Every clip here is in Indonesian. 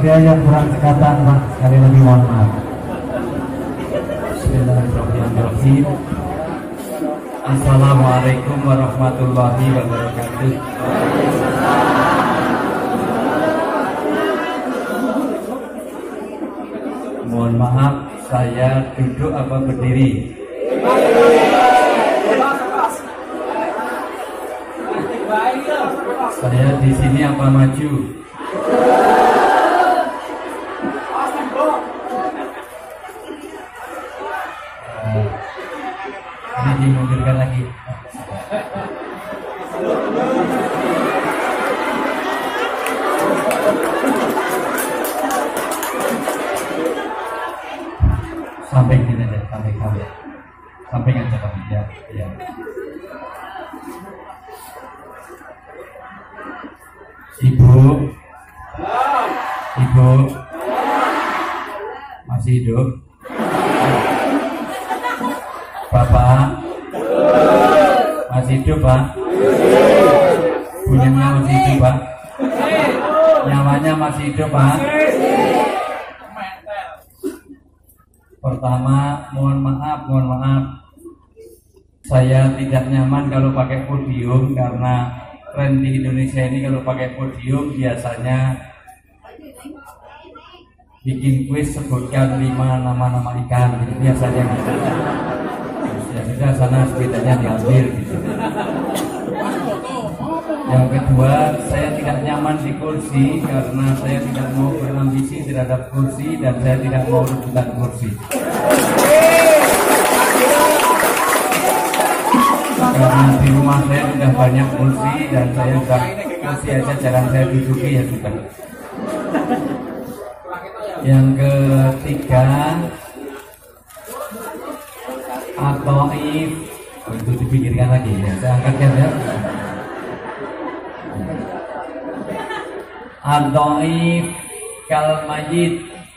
ada yang kurang sekatan, Pak, sekali lagi mohon maaf. Bismillahirrahmanirrahim. Assalamualaikum warahmatullahi wabarakatuh. Mohon maaf, saya duduk apa berdiri? Saya di sini apa maju? Ini dimundurkan lagi. Samping sini aja, samping aja Pak. Ya. Ibu, masih hidup? Bapak, masih hidup Pak? Punyanya masih hidup Pak? Nyawanya masih hidup Pak? Pertama, mohon maaf. Saya tidak nyaman kalau pakai podium karena tren di Indonesia ini kalau pakai podium biasanya bikin kuis sebutkan 5 nama ikan gitu, biasanya gitu. Ya sudah, sana sepedanya diambil gitu. Yang kedua, saya tidak nyaman di kursi karena saya tidak mau berambisi terhadap kursi dan saya tidak mau rebutan kursi. Karena di rumah saya sudah banyak kursi dan saya sudah kursi aja jarang saya duduki, ya sudah. Yang ketiga, Atoif, itu dipikirkan lagi ya, saya angkatkan ya. Atoif kalmayit,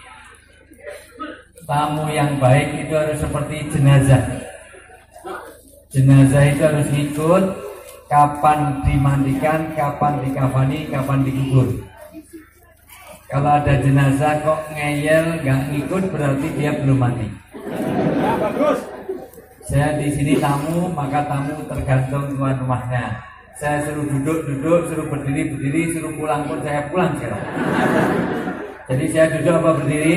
tamu yang baik itu harus seperti jenazah. Jenazah itu harus ikut kapan dimandikan, kapan dikafani, kapan dikubur. Kalau ada jenazah kok ngeyel nggak ngikut berarti dia belum mati. Saya di sini tamu, maka tamu tergantung tuan rumahnya. Saya suruh duduk, suruh berdiri, suruh pulang pun saya pulang sekarang. Jadi saya duduk apa berdiri?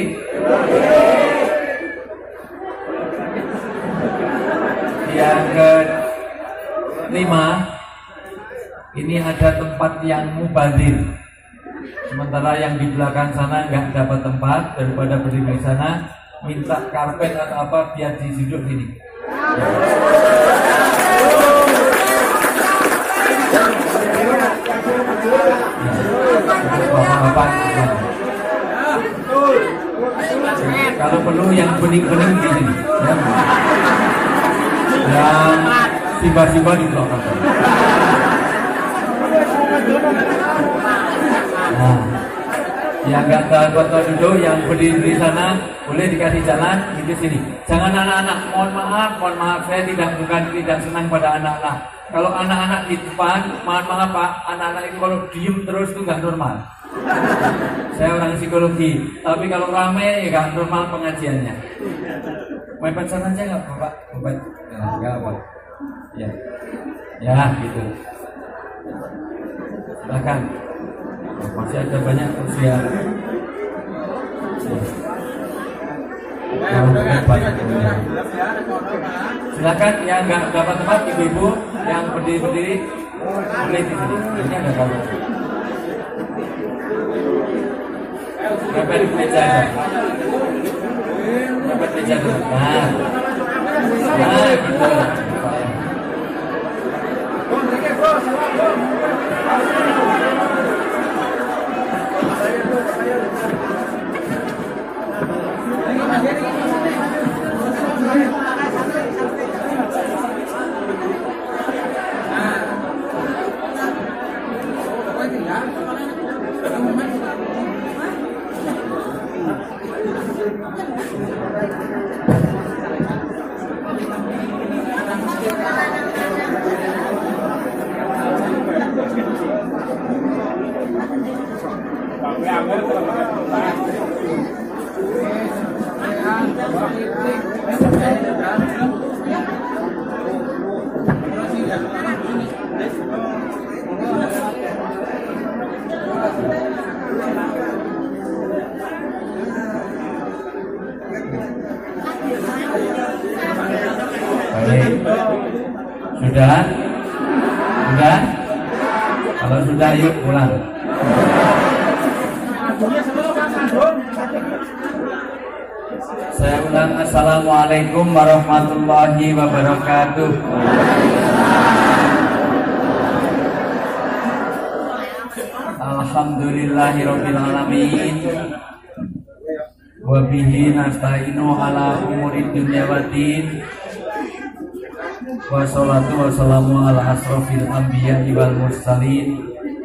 Yang kelima, ini ada tempat yang mubazir. Sementara yang di belakang sana nggak dapat tempat, daripada berdiri di sana, minta karpet atau apa biar duduk sini. Kalau perlu yang bening-bening di sini. Yang tiba-tiba di belakang. Nah, yang nggak dapat duduk, yang berdiri di sana boleh dikasih jalan di sini. Jangan anak-anak, mohon maaf, saya tidak senang pada anak-anak. Kalau anak-anak di depan, mohon maaf Pak, anak-anak itu kalau diem terus itu nggak normal. Saya orang psikologi, tapi kalau ramai ya nggak normal pengajiannya. Mepet sana aja nggak Pak? Mepet, nggak apa? Ya gitu. Silakan. Masih ada banyak kursi yang silakan yang nggak dapat tempat, ibu-ibu yang berdiri boleh di sini. Ini ada kamu. Mepet meja. Nah gitu. Baik. Sudah? Sudah? Kalau sudah yuk pulang. Saya ulang, assalamualaikum warahmatullahi wabarakatuh. Alhamdulillahirabbil alamin. Wa bihi nasta'inu ala umuri dunya waddin. Wassalatu wassalamu ala asrofil anbiya'i wal mursalin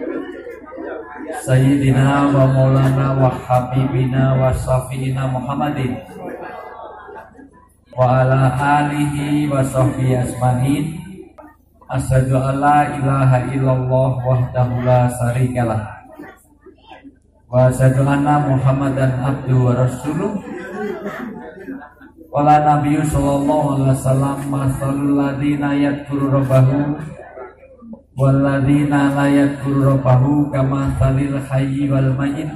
Sayyidina wa maulana wa habibina wa syafi'ina Muhammadin wa ala alihi wa sahbihi asmanin. Asyhadu an la ilaha illallah wahdahu la syarikalah wa asyhadu anna Muhammadan abduhu wa rasuluh. Wala nabiyyu sallallahu alaihi wasallam masalul ladina yadhkuru rabbahu wal ladina la yadhkuru rabbahu kama salil hayyi wal mayyit.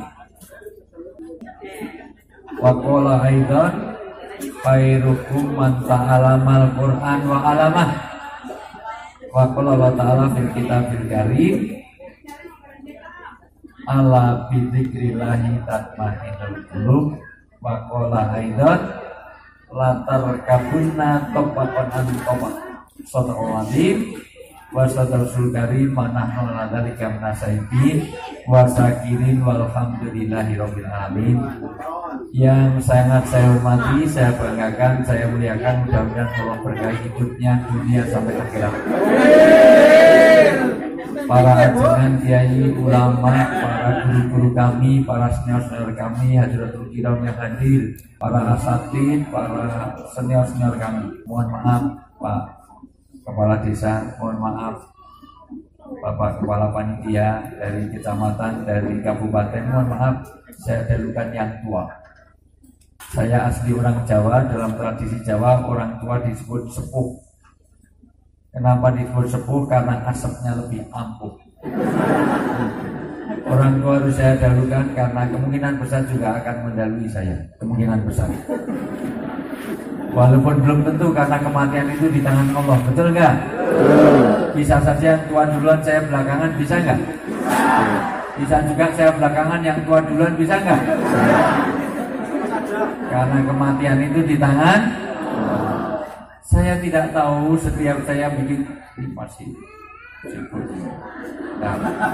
Wa qala aidan khairukum man ta'alamal Qur'an wa 'alamah. Wa qala Allah ta'ala fil kitabil karim ala bi dzikrillahi tatma'innul qulub. Wa qala aidan latar kabunna topakon antopak sotowadim wasadausul karim manahnu ladalika menasaibin wasakirin walhamdulillahi rabbil alamin. Yang sangat saya hormati, saya banggakan, saya muliakan, mudah-mudahan Allah berkahi hidupnya dunia sampai akhirat. Para ajengan kiai, ulama, para guru-guru kami, para senior-senior kami, hadiratul kiram yang hadir, para asatid, para senior-senior kami. Mohon maaf Pak Kepala Desa, mohon maaf Bapak Kepala Panitia dari kecamatan, dari kabupaten, mohon maaf saya dahulukan yang tua. Saya asli orang Jawa, dalam tradisi Jawa orang tua disebut sepuh. Kenapa disebut sepuh? Karena asapnya lebih ampuh. Orang tua harus saya dahulukan karena kemungkinan besar juga akan mendahului saya. Kemungkinan besar. Walaupun belum tentu karena kematian itu di tangan Allah. Betul nggak? Bisa saja yang tua duluan saya belakangan, bisa nggak? Bisa juga saya belakangan yang tua duluan, bisa nggak? Karena kematian itu di tangan. Saya tidak tahu setiap saya bikin masih sibuk. Nah,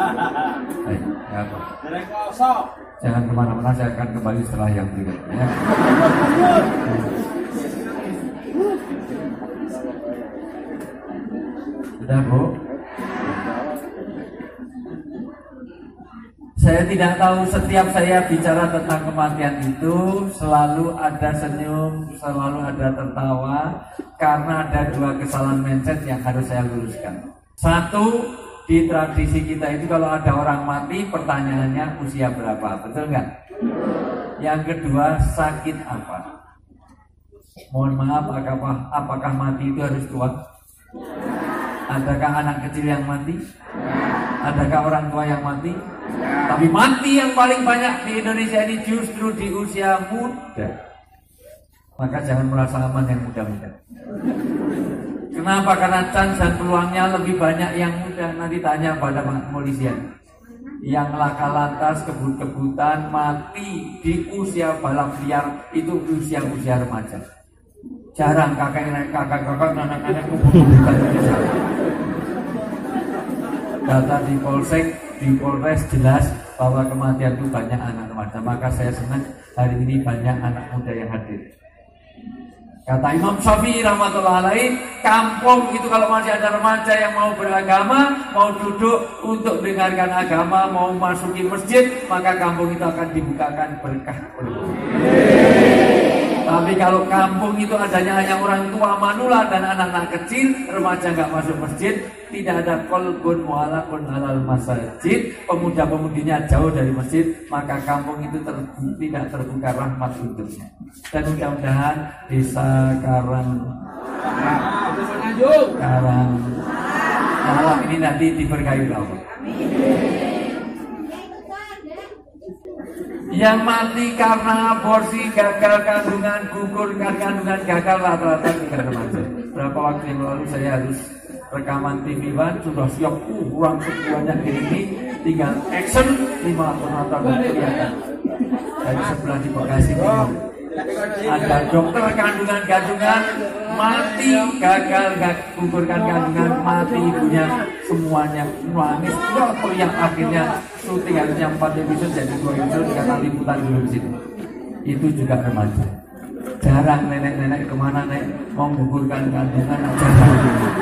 jangan kemana-mana, saya akan kembali setelah yang berikut. Ya. Sudah Bu? Saya tidak tahu setiap saya bicara tentang kematian itu selalu ada senyum, selalu ada tertawa. Karena ada dua kesalahan mindset yang harus saya luruskan. Satu, di tradisi kita itu kalau ada orang mati pertanyaannya usia berapa, betul nggak? Yang kedua, sakit apa? Mohon maaf, apakah mati itu harus tua? Adakah anak kecil yang mati? Adakah orang tua yang mati? Tapi mati yang paling banyak di Indonesia ini justru di usia muda. Maka jangan merasa aman yang muda-muda. Kenapa? Karena chance dan peluangnya lebih banyak yang muda. Nanti tanya pada kepolisian. Yang laka lantas, kebut-kebutan, mati di usia balap liar itu usia remaja. Jarang kakak, anak-anak kebut-kebutan itu jarang. Data di Polsek, di Polres jelas bahwa kematian itu banyak anak remaja. Maka saya senang hari ini banyak anak muda yang hadir. Kata Imam Syafi'i rahmatullah alaih, kampung itu kalau masih ada remaja yang mau beragama, mau duduk untuk mendengarkan agama, mau masuki masjid, maka kampung itu akan dibukakan berkah. Tapi kalau kampung itu adanya hanya orang tua manula dan anak-anak kecil, remaja nggak masuk masjid, tidak ada qalbun mu'allaqun alal masajid, pemuda-pemudinya jauh dari masjid, maka kampung itu tidak terbuka rahmat untuknya. Dan mudah-mudahan desa Karang mati nanti diberkahi Allah. Yang mati karena aborsi, gagal kandungan, gugur kandungan, gagal rata-rata juga remaja. Berapa waktu yang lalu saya harus rekaman TV One, sudah siap, kurang semuanya ini, tinggal action 5 penonton kelihatan. Dari sebelah di Bekasi Timur ada dokter kandungan mati, gagal gugurkan kandungan, mati ibunya, semuanya nangis, teriak, akhirnya syuting harusnya 4 episode jadi 2 episode karena liputan dulu di situ. Itu juga remaja. Jarang nenek-nenek kemana nek mau gugurkan kandungan, jarang.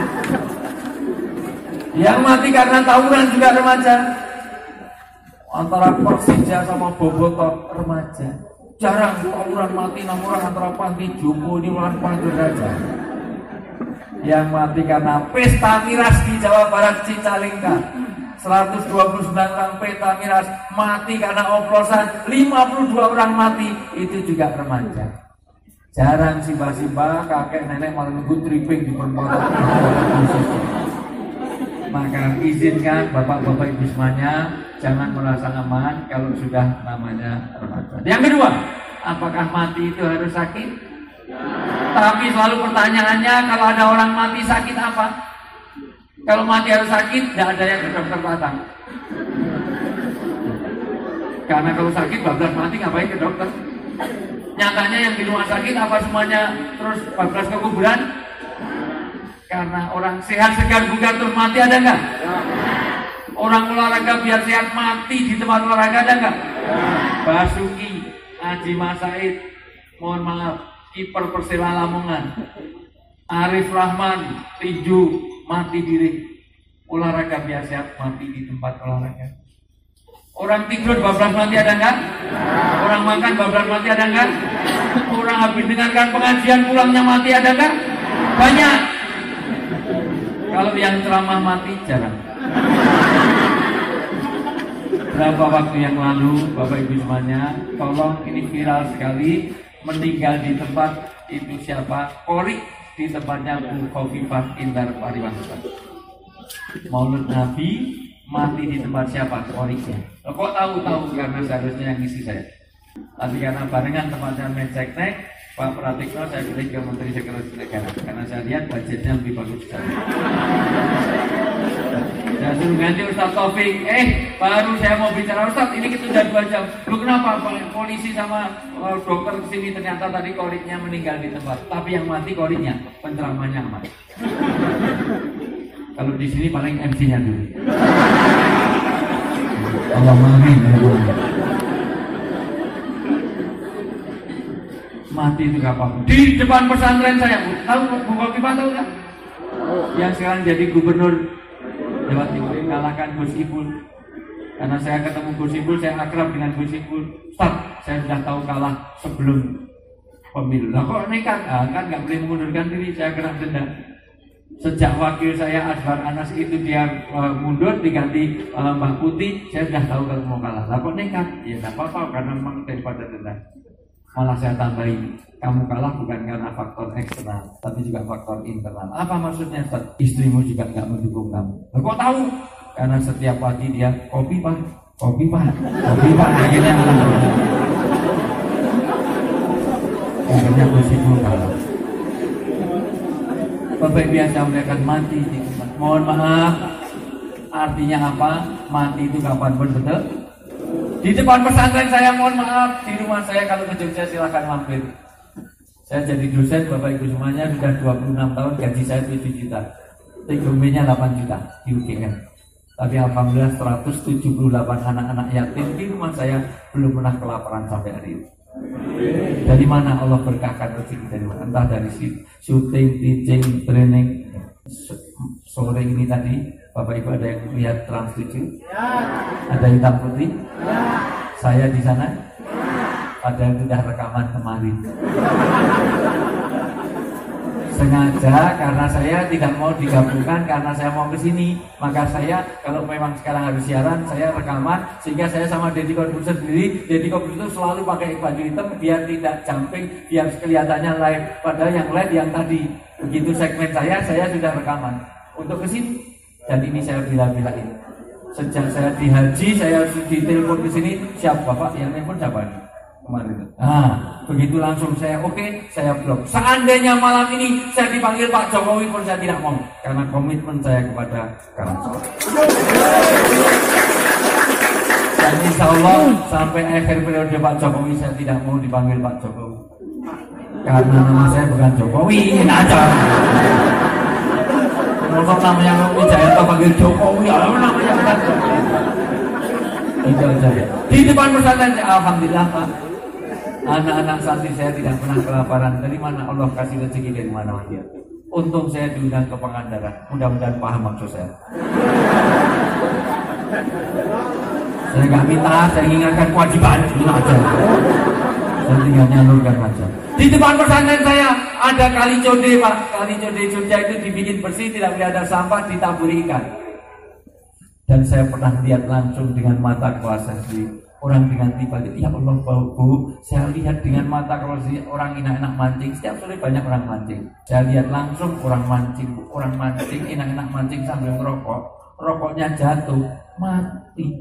Yang mati karena tawuran juga remaja. Antara Persija sama Bobotoh remaja. Jarang tawuran mati 6 orang antara Panti Jompo ini lawan Panti Raja. Yang mati karena pesta miras di Jawa Barat Cicalengka. 129 orang pesta miras mati karena oplosan, 52 orang mati, itu juga remaja. Jarang simba-simba kakek nenek malah nunggu tripping di perempatan. Maka izinkan bapak-bapak ibu semuanya jangan merasa aman kalau sudah namanya remaja. Yang kedua, apakah mati itu harus sakit? Tapi selalu pertanyaannya, kalau ada orang mati sakit apa? Kalau mati harus sakit, tidak ada yang ke dokter datang. Karena kalau sakit, bablas mati ngapain ke dokter? Nyatanya yang di rumah sakit apa semuanya terus bablas ke kuburan? Karena orang sehat segar bugar terus mati ada nggak? Orang olahraga biar sehat mati di tempat olahraga ada nggak? Basuki, Haji Mas Said, mohon maaf, kiper Persela Lamongan, Arif Rahman, tinju mati diri. Olahraga biar sehat mati di tempat olahraga. Orang tidur bablas mati ada nggak? Orang makan bablas mati ada nggak? Orang habis dengarkan pengajian pulangnya mati ada nggak? Banyak. Kalau yang ceramah mati jarang. Berapa waktu yang lalu Bapak Ibu semuanya, tolong ini viral sekali, meninggal di tempat itu siapa? Korik di tempatnya Bu Khofifah Indar Pariwangsa. Maulud Nabi mati di tempat siapa? Koriknya. Kok tahu karena seharusnya yang ngisi saya. Tapi karena barengan tempatnya Meceknek, Pak Pratikno saya pilih ke Menteri Sekretaris Negara karena saya lihat budgetnya lebih bagus sekali. Saya suruh ganti Ustaz Taufik. Baru saya mau bicara Ustaz, ini kita udah 2 jam. Lu kenapa polisi sama dokter kesini ternyata tadi koriknya meninggal di tempat. Tapi yang mati koriknya, penceramahnya aman. Kalau di sini paling MC-nya dulu. Allahumma amin. Mati itu kapan? Di depan pesantren saya, Bu. Tahu Bu Khofifah tahu nggak? Yang sekarang jadi gubernur Jawa Timur, mengalahkan Gus Ipul. Karena saya ketemu Gus Ipul, saya akrab dengan Gus Ipul. Ustaz, saya sudah tahu kalah sebelum pemilu. Lah kok nekat? Kan nggak boleh mengundurkan diri, saya kena denda. Sejak wakil saya Azhar Anas itu dia mundur diganti Mbak Putih, saya sudah tahu kalau mau kalah. Lah kok nekat? Ya nggak apa-apa karena memang daripada denda. Malah saya tambahin, kamu kalah bukan karena faktor eksternal, tapi juga faktor internal. Apa maksudnya? Istrimu juga nggak mendukung kamu. Kok tahu? Karena setiap pagi dia kopi pak, akhirnya posisi kalah. Bapak biasa mereka mati di tempat. Mohon maaf, artinya apa? Mati itu kapanpun, betul? Di depan pesantren saya, mohon maaf, di rumah saya kalau ke Jogja silakan mampir. Saya jadi dosen, Bapak Ibu semuanya sudah 26 tahun, gaji saya 7 juta. TGB-nya 8 juta di UGM. Tapi alhamdulillah 178 anak-anak yatim di rumah saya belum pernah kelaparan sampai hari ini. Dari mana Allah berkahkan rezeki dari mana? Entah dari syuting, teaching, training. Sore ini tadi Bapak Ibu ada yang lihat Trans 7? Ya. Ada hitam putih? Ya. Saya di sana? Ya. Padahal sudah rekaman kemarin. Sengaja karena saya tidak mau digabungkan karena saya mau ke sini. Maka saya kalau memang sekarang harus siaran, saya rekaman sehingga saya sama Deddy Corbuzier sendiri. Deddy Corbuzier selalu pakai baju hitam biar tidak jumping, biar kelihatannya live. Padahal yang live yang tadi. Begitu segmen saya sudah rekaman. Untuk ke sini Dan ini saya bila-bilain. Sejak saya di haji, saya ditelepon ke sini, siap Bapak, yang telepon siapa ini? Kemarin. Begitu langsung saya oke, saya blok. Seandainya malam ini saya dipanggil Pak Jokowi pun saya tidak mau, karena komitmen saya kepada Karangsol. Dan insya Allah sampai akhir periode Pak Jokowi saya tidak mau dipanggil Pak Jokowi, karena nama saya bukan Jokowi, ini aja. Kalau namanya Wijaya panggil Jokowi, namanya bukan Jokowi. Itu aja ya. Di depan pesantren, alhamdulillah Pak. Anak-anak santri saya tidak pernah kelaparan. Dari mana Allah kasih rezeki, dari mana dia. Untung saya diundang ke Pangandaran. Mudah-mudahan paham maksud saya. Saya nggak minta, saya ingatkan kewajiban itu aja. Saya tinggal nyalurkan aja. Di depan pesantren saya ada kali code Pak. Kali code Jogja itu dibikin bersih, tidak boleh ada sampah, ditaburi ikan. Dan saya pernah lihat langsung dengan mata kuasa sendiri. Orang dengan tiba-tiba, ya Allah Bu, saya lihat dengan mata kalau orang enak-enak mancing, setiap sore banyak orang mancing. Saya lihat langsung orang mancing, enak-enak mancing sambil merokok, rokoknya jatuh, mati.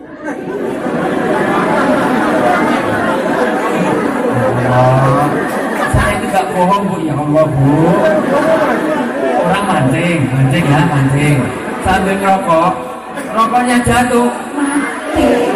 Allah, saya tidak bohong Bu, ya Allah Bu. Orang mancing ya, mancing sambil merokok, rokoknya jatuh, mati.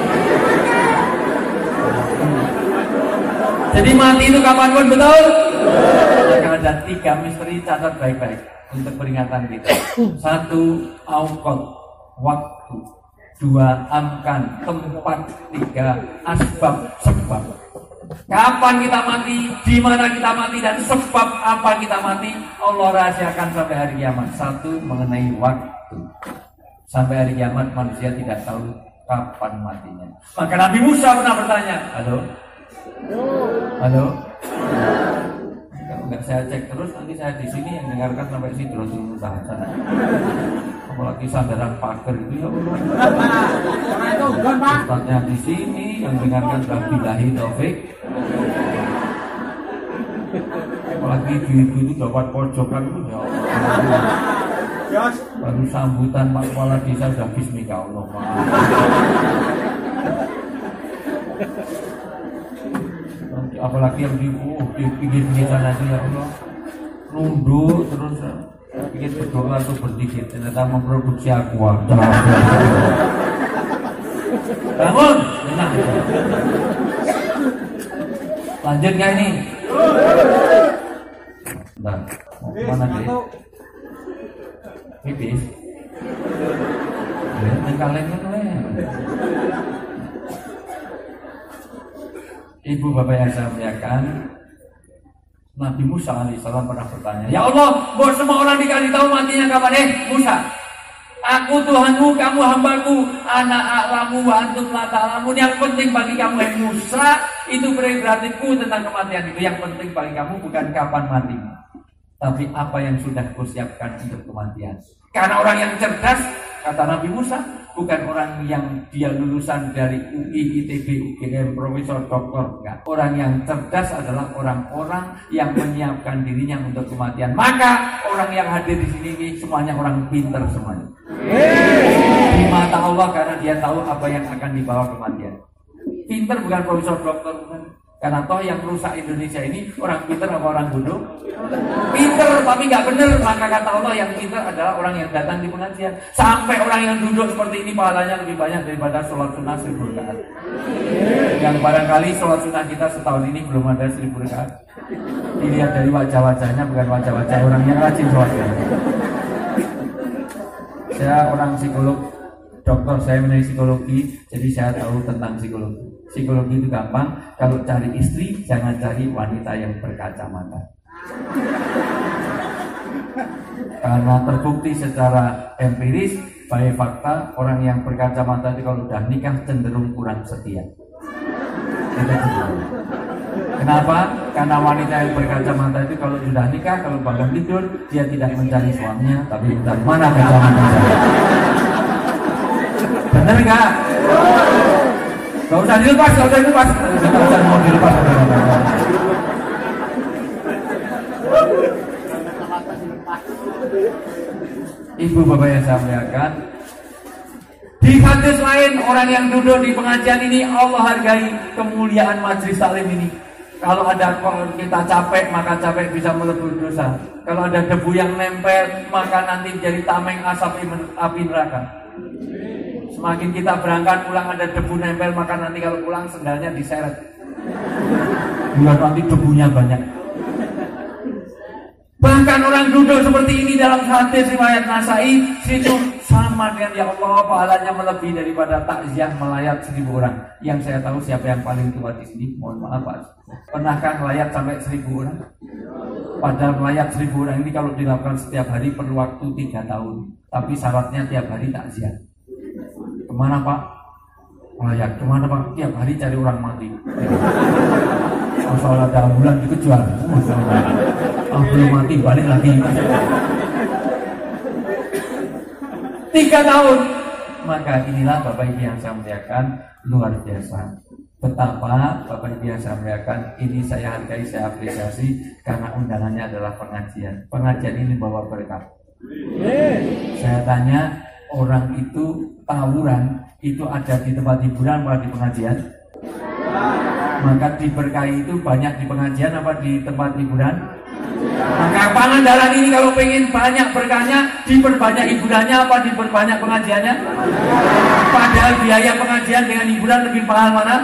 Jadi mati itu kapanpun, betul? Maka ada 3 misteri, catat baik-baik untuk peringatan kita. 1. Auqat, waktu. 2. Amkan, tempat. 3. Asbab, sebab. Kapan kita mati, di mana kita mati, dan sebab apa kita mati, Allah rahasiakan sampai hari kiamat. 1. Mengenai waktu. Sampai hari kiamat manusia tidak tahu kapan matinya. Maka Nabi Musa pernah bertanya, halo? Kalau nggak saya cek terus, nanti saya di sini yang dengarkan sampai sini terus sana. Apalagi sandaran pagar itu ya Allah. Ustaznya di sini yang dengarkan billahi taufik. Apalagi ibu itu dapat pojokan itu ya Allah. Baru sambutan Pak Kepala Desa sudah bismillah Allah. Apalagi yang di pinggir-pinggir sana itu ya Allah, nunduk terus pikir berdoa tuh berdikit, ternyata memproduksi aqua. Bangun, enak. Lanjut nggak ini? Bentar, mau kemana deh? Pipis? Yang kalian itu ya. Ibu bapak yang saya muliakan, Nabi Musa alaihissalam pernah bertanya, ya Allah, buat semua orang dikasih tahu matinya kapan? Musa, aku Tuhanmu, kamu hambaku, anak a'lamu wa antum la ta'lamun. Yang penting bagi kamu Musa, itu prerogatifku tentang kematian itu. Yang penting bagi kamu bukan kapan mati, tapi apa yang sudah kusiapkan untuk kematian. Karena orang yang cerdas, kata Nabi Musa, bukan orang yang dia lulusan dari UI, ITB, UGM, profesor, doktor, enggak. Orang yang cerdas adalah orang-orang yang menyiapkan dirinya untuk kematian. Maka orang yang hadir di sini ini semuanya orang pintar semuanya. Di mata Allah, karena dia tahu apa yang akan dibawa kematian. Pintar bukan profesor, doktor, bukan. Karena toh yang merusak Indonesia ini orang pintar apa orang bodoh? Pintar tapi nggak benar. Maka kata Allah yang pintar adalah orang yang datang di pengajian. Sampai orang yang duduk seperti ini pahalanya lebih banyak daripada sholat sunnah 1000 rakaat. Yang barangkali sholat sunnah kita setahun ini belum ada 1000 rakaat. Dilihat dari wajah-wajahnya, bukan wajah-wajah orang yang rajin sholatnya. Saya orang psikolog, dokter, saya mengenai psikologi, jadi saya tahu tentang psikologi. Psikologi itu gampang, kalau cari istri jangan cari wanita yang berkacamata. Karena terbukti secara empiris, by fakta, orang yang berkacamata itu kalau udah nikah cenderung kurang setia. Kenapa? Karena wanita yang berkacamata itu kalau sudah nikah, kalau bangun tidur, dia tidak mencari suaminya, tapi mencari mana kacamata. Benar nggak? Gak usah dilepas, gak usah dilepas. Gak usah mau dilepas. Ibu bapak yang saya muliakan, di hadis lain orang yang duduk di pengajian ini Allah hargai kemuliaan majelis taklim ini. Kalau ada kita capek, maka capek bisa melebur dosa. Kalau ada debu yang nempel, maka nanti jadi tameng asap api neraka. Semakin kita berangkat pulang ada debu nempel, maka nanti kalau pulang sendalnya diseret. Biar nanti debunya banyak. Bahkan orang duduk seperti ini dalam hadis riwayat Nasai, situ sama dengan ya Allah pahalanya melebihi daripada takziah melayat 1000 orang. Yang saya tahu siapa yang paling tua di sini? Mohon maaf Pak. Pernahkah melayat sampai 1000 orang? Padahal melayat 1000 orang ini kalau dilakukan setiap hari perlu waktu 3 tahun. Tapi syaratnya tiap hari takziah. Kemana Pak? Melayat. Kemana Pak? Tiap hari cari orang mati. Masalah ada ambulan dikejar. Belum mati balik lagi. 3 tahun. Maka inilah Bapak Ibu yang saya muliakan, luar biasa. Betapa Bapak Ibu yang saya muliakan, ini saya hargai, saya apresiasi karena undangannya adalah pengajian. Pengajian ini bawa berkah. Saya tanya, orang itu tawuran itu ada di tempat hiburan apa di pengajian? Maka diberkahi itu banyak di pengajian apa di tempat hiburan? Maka Pangandaran ini kalau pengen banyak berkahnya, diperbanyak hiburannya apa diperbanyak pengajiannya? Padahal biaya pengajian dengan hiburan lebih mahal mana?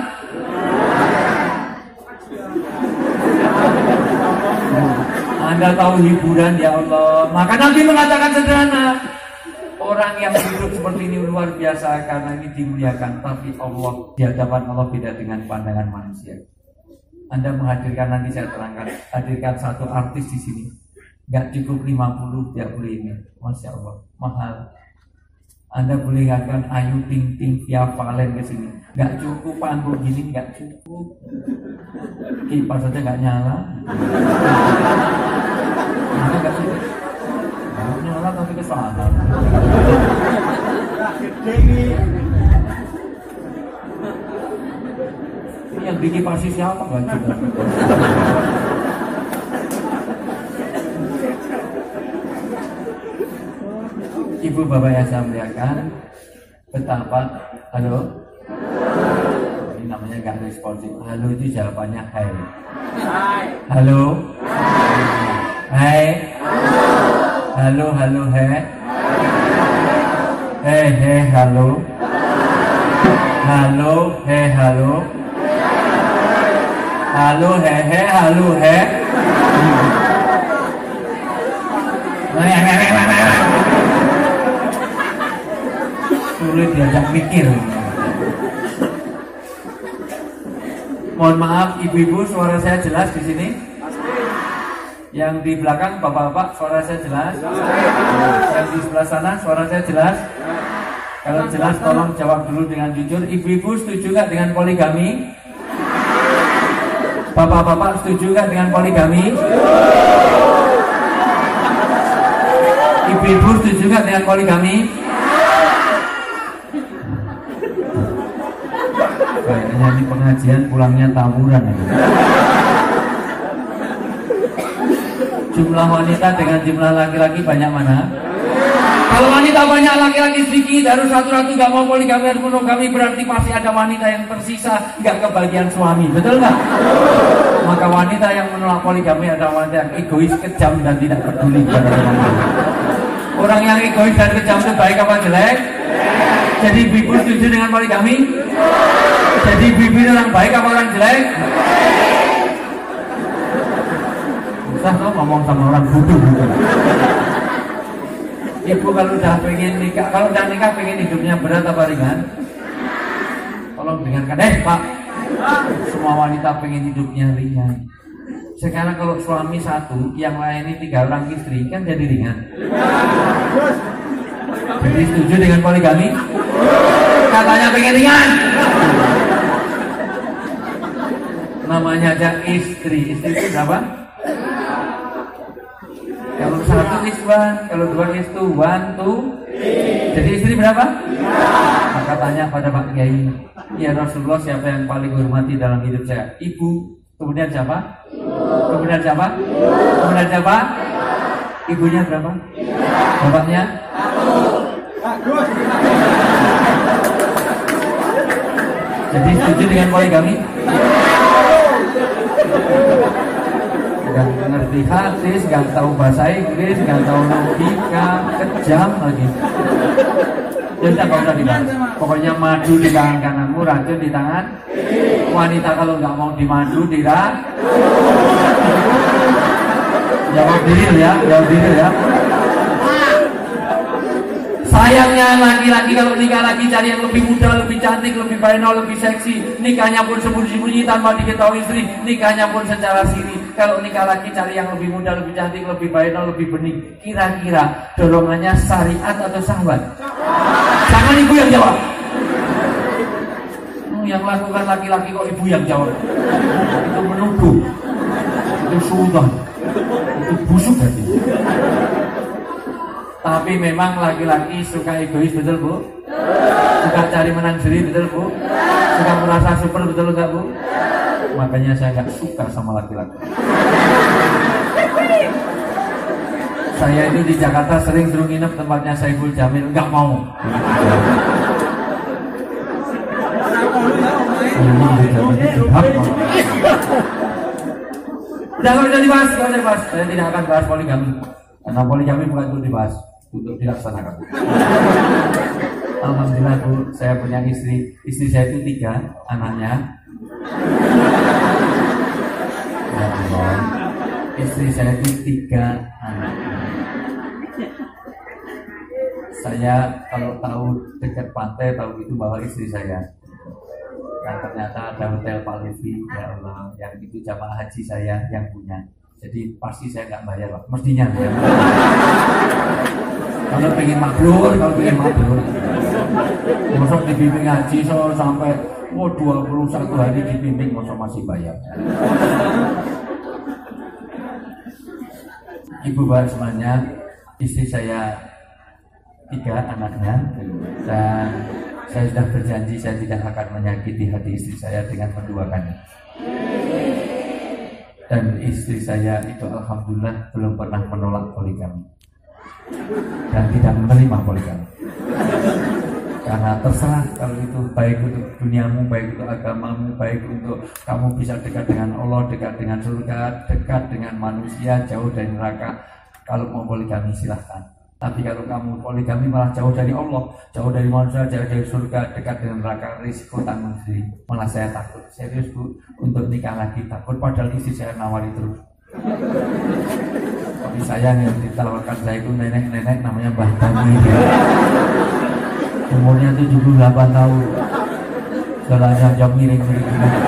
Anda tahu hiburan ya Allah. Maka Nabi mengatakan sederhana, orang yang hidup seperti ini luar biasa karena ini dimuliakan. Tapi Allah, di hadapan Allah beda dengan pandangan manusia. Anda menghadirkan, nanti saya terangkan, hadirkan satu artis di sini, nggak cukup 50 dia boleh ini, masya Allah, mahal. Anda boleh hadirkan Ayu Ting Ting Via Valen ke sini, nggak cukup panggung gini, nggak cukup. Kipas saja nggak nyala. Nggak cukup. Nggak nyala tapi kesalahan. Ini yang bikin pasti siapa nggak juga. Ibu bapak yang saya muliakan, betapa halo, ini namanya nggak responsif. Halo itu jawabannya hai. Halo, hai. Halo, halo, hai. He, halo. Halo, he, halo. Halo, he, halo, he. Sulit diajak mikir. Mohon maaf ibu-ibu, suara saya jelas di sini? Yang di belakang bapak-bapak suara saya jelas? Yang di sebelah sana suara saya jelas? Kalau jelas tolong jawab dulu dengan jujur. Ibu-ibu setuju nggak dengan poligami? Bapak-bapak setuju nggak dengan poligami? Ibu-ibu setuju nggak dengan poligami? Kayaknya di pengajian pulangnya tawuran. Jumlah wanita dengan jumlah laki-laki banyak mana? Kalau wanita banyak, laki-laki sedikit, harus satu-satu, gak mau poligami dan monogami, berarti pasti ada wanita yang tersisa gak kebagian suami, betul nggak? Maka wanita yang menolak poligami adalah wanita yang egois, kejam dan tidak peduli pada orang. Orang yang egois dan kejam itu baik apa jelek? Jadi ibu setuju dengan poligami? Jadi ibu orang baik apa orang jelek? Susah loh ngomong sama orang bodoh gitu. Ibu kalau udah pengen nikah, kalau udah nikah pengen hidupnya berat apa ringan? Tolong dengarkan, Pak. Semua wanita pengen hidupnya ringan. Sekarang kalau suami satu, yang lain ini 3 orang istri, kan jadi ringan. Jadi setuju dengan poligami? Katanya pengen ringan. Namanya aja istri. Istri itu berapa? Kalau 1 is 1, kalau 2 is 2, 1, 2. Jadi istri berapa? Maka tanya pada Pak Kiai, ya Rasulullah, siapa yang paling hormati dalam hidup saya? Ibu. Kemudian siapa? Kemudian siapa? Kemudian siapa? Ibunya berapa? Bapaknya? Jadi setuju dengan poligami? Gak ngerti hadis, gak tahu bahasa Inggris, gak tahu logika, kejam lagi. Ya udah gak usah dibahas. Pokoknya madu di tangan kananmu, racun di tangan wanita. Kalau nggak mau dimadu, jawab diri ya, jawab diri ya. Sayangnya laki-laki kalau nikah lagi cari yang lebih muda, lebih cantik, lebih baik, lebih seksi. Nikahnya pun sembunyi-sembunyi tanpa diketahui istri. Nikahnya pun secara siri. Kalau nikah lagi cari yang lebih muda, lebih cantik, lebih baik, lebih bening. Kira-kira dorongannya syariat atau syahwat? Jangan ibu yang jawab. Yang lakukan laki-laki kok ibu yang jawab? Itu menuduh. Itu suudon. Itu busuk hati. Tapi memang laki-laki suka egois, betul Bu? Suka cari menang sendiri, betul Bu? Suka merasa super, betul enggak Bu? Makanya saya nggak suka sama laki-laki. Saya itu di Jakarta sering suruh nginep tempatnya Saiful Jamil, nggak mau. Udah nggak usah dibahas, nggak usah dibahas. Saya tidak akan bahas poligami. Karena poligami bukan untuk dibahas, untuk dilaksanakan. Alhamdulillah Bu, saya punya istri saya itu 3 anaknya. Ya Allah, istri saya itu 3 anaknya. Saya kalau tahu dekat pantai, tahu itu bahwa istri saya. Dan ternyata ada hotel Pak Levi, ya Allah, yang itu jamaah haji saya yang punya. Jadi pasti saya nggak bayar Pak, mestinya ya. Kalau pengen mabrur, masuk dibimbing haji sampai 21 hari dibimbing, masih bayar. Ibu bapak semuanya, istri saya 3 anaknya, dan saya sudah berjanji saya tidak akan menyakiti hati istri saya dengan menduakannya. Dan istri saya itu alhamdulillah belum pernah menolak poligami dan tidak menerima poligami. Karena terserah, kalau itu baik untuk duniamu, baik untuk agamamu, baik untuk kamu bisa dekat dengan Allah, dekat dengan surga, dekat dengan manusia, jauh dari neraka. Kalau mau poligami silahkan. Tapi kalau kamu poligami malah jauh dari Allah, jauh dari manusia, jauh dari surga, dekat dengan neraka, risiko tanggung sendiri. Malah saya takut, serius Bu, untuk nikah lagi takut. Padahal istri saya nawari terus. Tapi sayang yang ditawarkan saya itu nenek-nenek namanya Mbah Tani. Umurnya 78 tahun. Jalannya jam miring-miring.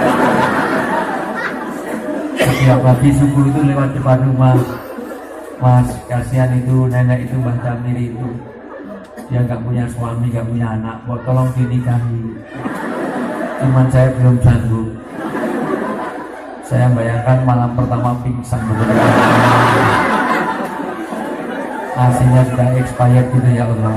Setiap pagi subuh itu lewat depan rumah. Mas, kasihan itu nenek itu Mbah Jamir itu. Dia nggak punya suami, nggak punya anak. Mau tolong dinikahi. Cuman saya belum sanggup. Saya bayangkan malam pertama pingsan betul. Asinya sudah expired gitu ya Allah.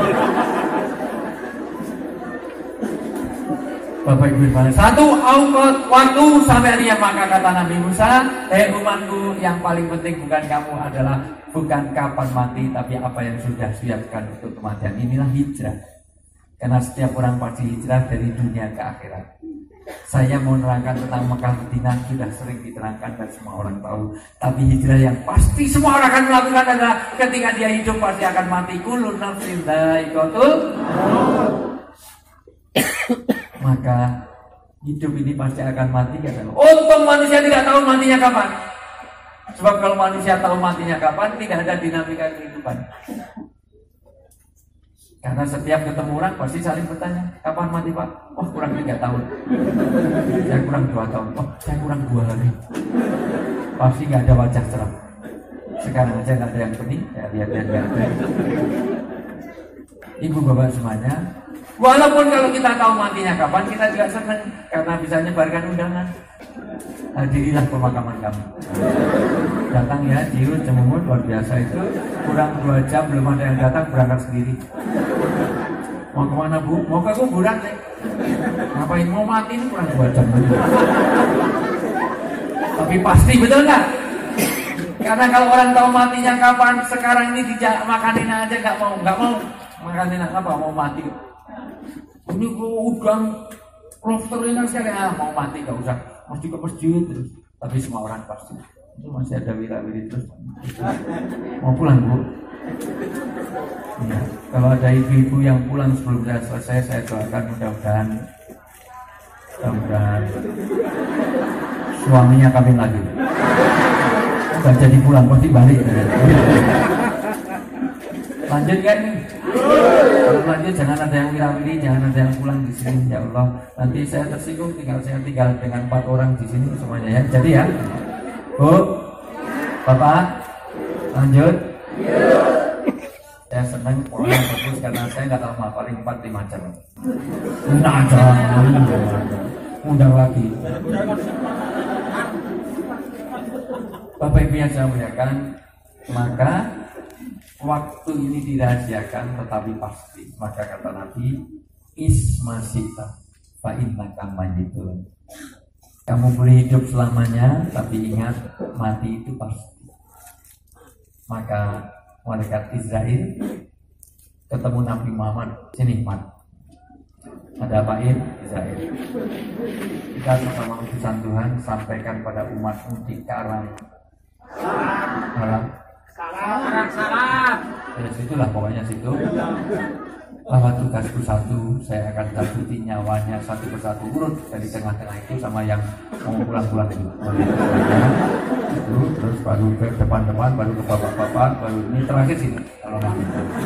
Bapak Ibu Ibu, 1 waktu sampai dia, maka kata Nabi Musa, umatku, yang paling penting bukan kamu adalah bukan kapan mati, tapi apa yang sudah siapkan untuk kematian. Inilah hijrah. Karena setiap orang pasti hijrah dari dunia ke akhirat. Saya mau menerangkan tentang Mekah Madinah sudah sering diterangkan dan semua orang tahu. Tapi hijrah yang pasti semua orang akan melakukan adalah ketika dia hidup pasti akan mati. Kullu nafsin dha'iqatul maut. Maka hidup ini pasti akan mati kan? Untung manusia tidak tahu matinya kapan. Sebab kalau manusia tahu matinya kapan, tidak ada dinamika kehidupan. Karena setiap ketemu orang pasti saling bertanya, kapan mati Pak? Oh kurang 3 tahun. Saya kurang 2 tahun. Oh saya kurang 2 hari. Pasti nggak ada wajah cerah. Sekarang aja nggak ada yang bening. Ya lihat-lihat nggak ada. Ibu bapak semuanya, walaupun kalau kita tahu matinya kapan, kita juga senang karena bisa nyebarkan undangan. Hadirilah pemakaman kami. Datang ya, Ciut, Cemumut, luar biasa itu. Kurang 2 jam belum ada yang datang, berangkat sendiri. Mau kemana Bu? Mau ke kuburan nih. Ngapain mau mati ini kurang 2 jam. Tapi pasti betul nggak? Karena kalau orang tahu matinya kapan, sekarang ini dijak makanin aja nggak mau makanin apa mau mati. Ini kok udang lobster enak sekali, mau mati nggak usah, mesti ke masjid terus. Tapi semua orang pasti itu masih ada wira-wiri terus. Mau pulang Bu? Ya, kalau ada ibu-ibu yang pulang sebelum saya selesai, saya doakan mudah-mudahan suaminya kawin lagi. Gak jadi pulang, pasti balik. Lanjut kan? Kalau lanjut jangan ada yang wira-wiri, jangan ada yang pulang di sini ya Allah. Nanti saya tersinggung, saya tinggal dengan 4 orang di sini semuanya ya. Jadi ya, Bu, Bapak, lanjut. Saya senang orang fokus karena saya nggak tahu paling 4-5 jam. Nah, undang lagi. Bapak Ibu yang saya muliakan, maka waktu ini dirahasiakan tetapi pasti. Maka kata Nabi, ismasita fa innaka mayyitun. Kamu boleh hidup selamanya, tapi ingat mati itu pasti. Maka malaikat Israel ketemu Nabi Muhammad, sini Mat. Ada apain Israel? Kita sama utusan Tuhan sampaikan pada umatmu di Salam. Ya situlah pokoknya situ. Bahwa tugasku satu, saya akan takuti nyawanya satu persatu urut dari tengah-tengah itu sama yang mau pulang-pulang itu. Itu terus baru ke depan-depan, baru ke bapak-bapak, baru ini terakhir sini. Kalau nanti.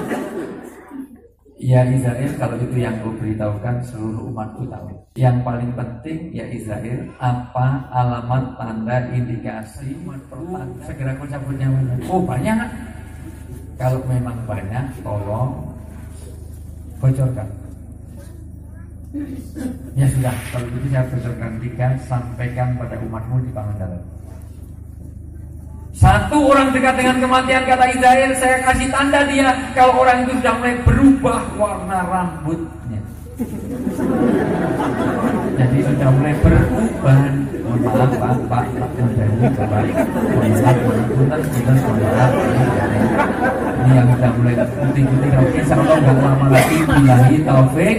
Ya Israel, kalau itu yang kau beritahukan seluruh umatku tahu. Yang paling penting ya Israel, apa alamat tanda indikasi segera kau cabut nyawanya. Oh banyak. Kalau memang banyak, tolong bocorkan. Ya sudah, kalau itu saya bocorkan 3, sampaikan pada umatmu di Pangandaran. 1 orang dekat dengan kematian, kata Israel, saya kasih tanda dia kalau orang itu sudah mulai berubah warna rambutnya. Jadi sudah mulai berubah. Mohon maaf Pak, ini yang sudah mulai putih-putih, insya Allah nggak lama lagi billahi taufik.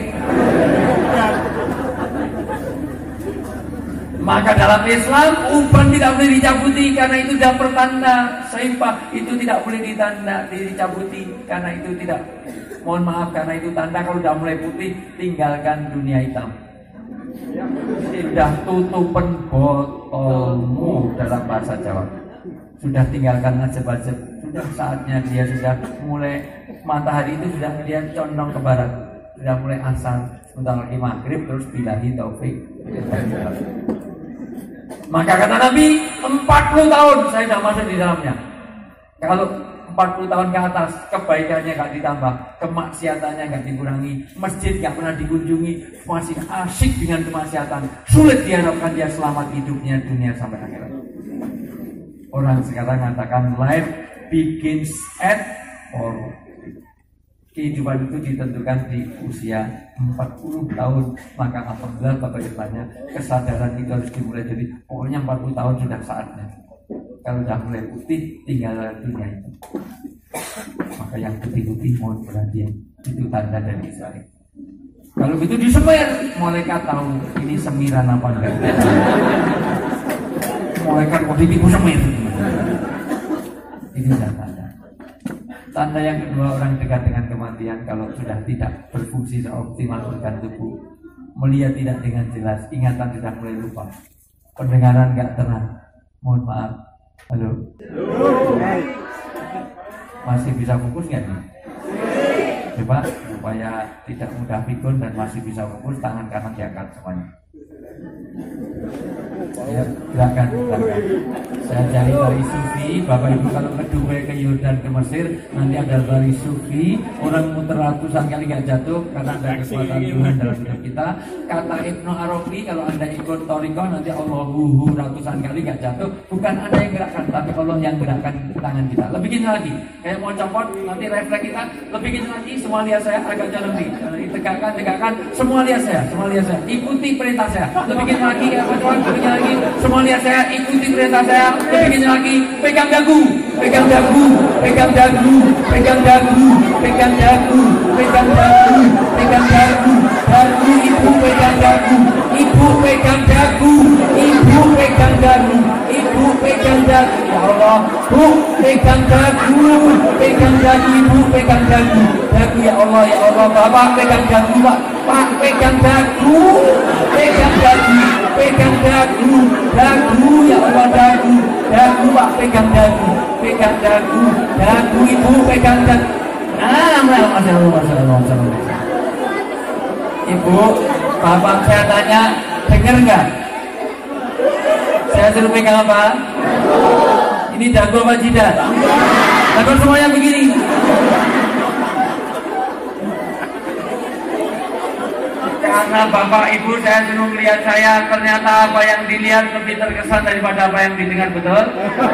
Maka dalam Islam uban tidak boleh dicabuti karena itu sudah pertanda. Saifah itu tidak boleh dicabuti karena itu tidak. Mohon maaf karena itu tanda kalau sudah mulai putih tinggalkan dunia hitam. Sudah tutupan botolmu dalam bahasa Jawa. Sudah tinggalkan aja-aja. Sudah saatnya dia sudah mulai matahari itu sudah dia condong ke barat. Sudah mulai asar. Sebentar lagi maghrib terus billahi taufik. Maka kata Nabi 40 tahun saya sudah masuk di dalamnya. Kalau 40 tahun ke atas kebaikannya gak ditambah, kemaksiatannya gak dikurangi, masjid gak pernah dikunjungi, masih asyik dengan kemaksiatan, sulit diharapkan dia selamat hidupnya dunia sampai akhirat. Orang sekarang mengatakan life begins at 40. Kehidupan itu ditentukan di usia 40 tahun. Maka apabila Bapak Ibu kesadaran itu harus dimulai dari pokoknya 40 tahun sudah saatnya. Kalau sudah mulai putih tinggal dunia itu. Maka yang putih-putih mohon perhatian. Itu tanda dari Israel. Kalau begitu disemir, malaikat tahu ini semiran apa enggak. Malaikat positif semir. Ini tanda. Tanda yang kedua, orang dekat dengan kematian kalau sudah tidak berfungsi seoptimal organ tubuh, melihat tidak dengan jelas, ingatan sudah mulai lupa, pendengaran nggak tenang. Mohon maaf. Halo. Masih bisa fokus nggak nih? Coba supaya tidak mudah pikun dan masih bisa fokus, tangan kanan diangkat semuanya. Ya, silakan. Saya cari tari sufi. Bapak Ibu kalau ke Dubai, ke Yordan, ke Mesir, nanti ada tari sufi. Orang muter ratusan kali nggak jatuh karena ada kekuatan Tuhan dalam hidup kita. Kata Ibnu Arabi, kalau anda ikut Thariqah nanti Allahu ratusan kali nggak jatuh. Bukan anda yang gerakkan, tapi Allah yang gerakkan tangan kita. Lebih gini lagi, kayak mau copot nanti refleks kita. Lebih gini lagi, semua lihat saya agak jalan lagi. Tegakkan, semua lihat saya, Ikuti perintah saya. Lebih gini lagi, lebih gini lagi. lagi. Semua lihat saya, ikuti perintah saya. Lebih lagi, pegang dagu, pegang dagu, pegang dagu, pegang dagu, pegang dagu, pegang dagu, pegang dagu, dagu, ibu pegang dagu, ibu pegang dagu, ibu pegang dagu, ibu pegang dagu. Ya Allah, bu pegang dagu, pegang dagu, ibu pegang dagu, dagu ya Allah, ya Allah, bapak pegang dagu, pak pegang dagu, pegang dagu, pegang dagu, dagu ya Allah, dagu, dagu pak pegang dagu, pegang dagu, dagu ibu pegang dagu. Nah, masya Allah. Ibu, bapak saya tanya, dengar nggak? Saya suruh pegang apa? Ini dagu apa jidat? Dagu semuanya begini. Karena bapak ibu saya suruh melihat saya, ternyata apa yang dilihat lebih terkesan daripada apa yang didengar, betul?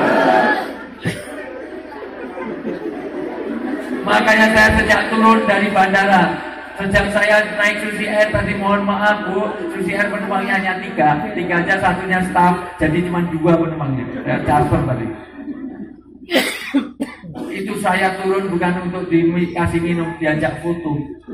Makanya saya sejak turun dari bandara, sejak saya naik Susi Air tadi, mohon maaf bu, Susi Air penumpangnya hanya 3 aja, satunya staff, jadi cuma 2 penumpangnya, charter tadi. Itu saya turun bukan untuk dikasih minum, diajak foto.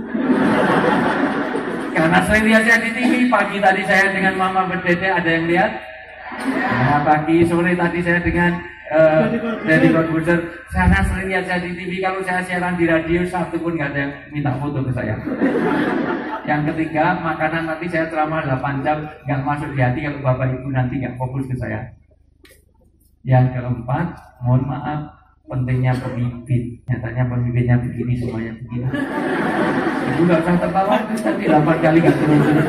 Karena sering lihat saya di TV, pagi tadi saya dengan Mama Berdede, ada yang lihat? Nah, pagi, sore tadi saya dengan dari produser, saya sering lihat saya di TV. Kalau saya siaran di radio, satu pun nggak ada yang minta foto ke saya. Yang ketiga, makanan nanti saya ceramah 8 jam, nggak masuk di hati kalau bapak ibu nanti nggak fokus ke saya. Yang keempat, mohon maaf, pentingnya pemimpin. Nyatanya pemimpinnya begini, semuanya begini. Ibu nggak usah tertawa, nanti 8 kali nggak turun-turun.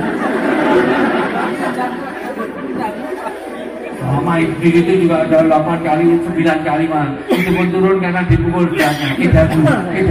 Sama ibu itu juga ada 8 kali, 9 kali mah. Itu pun turun karena dipukul jangan. Dagu.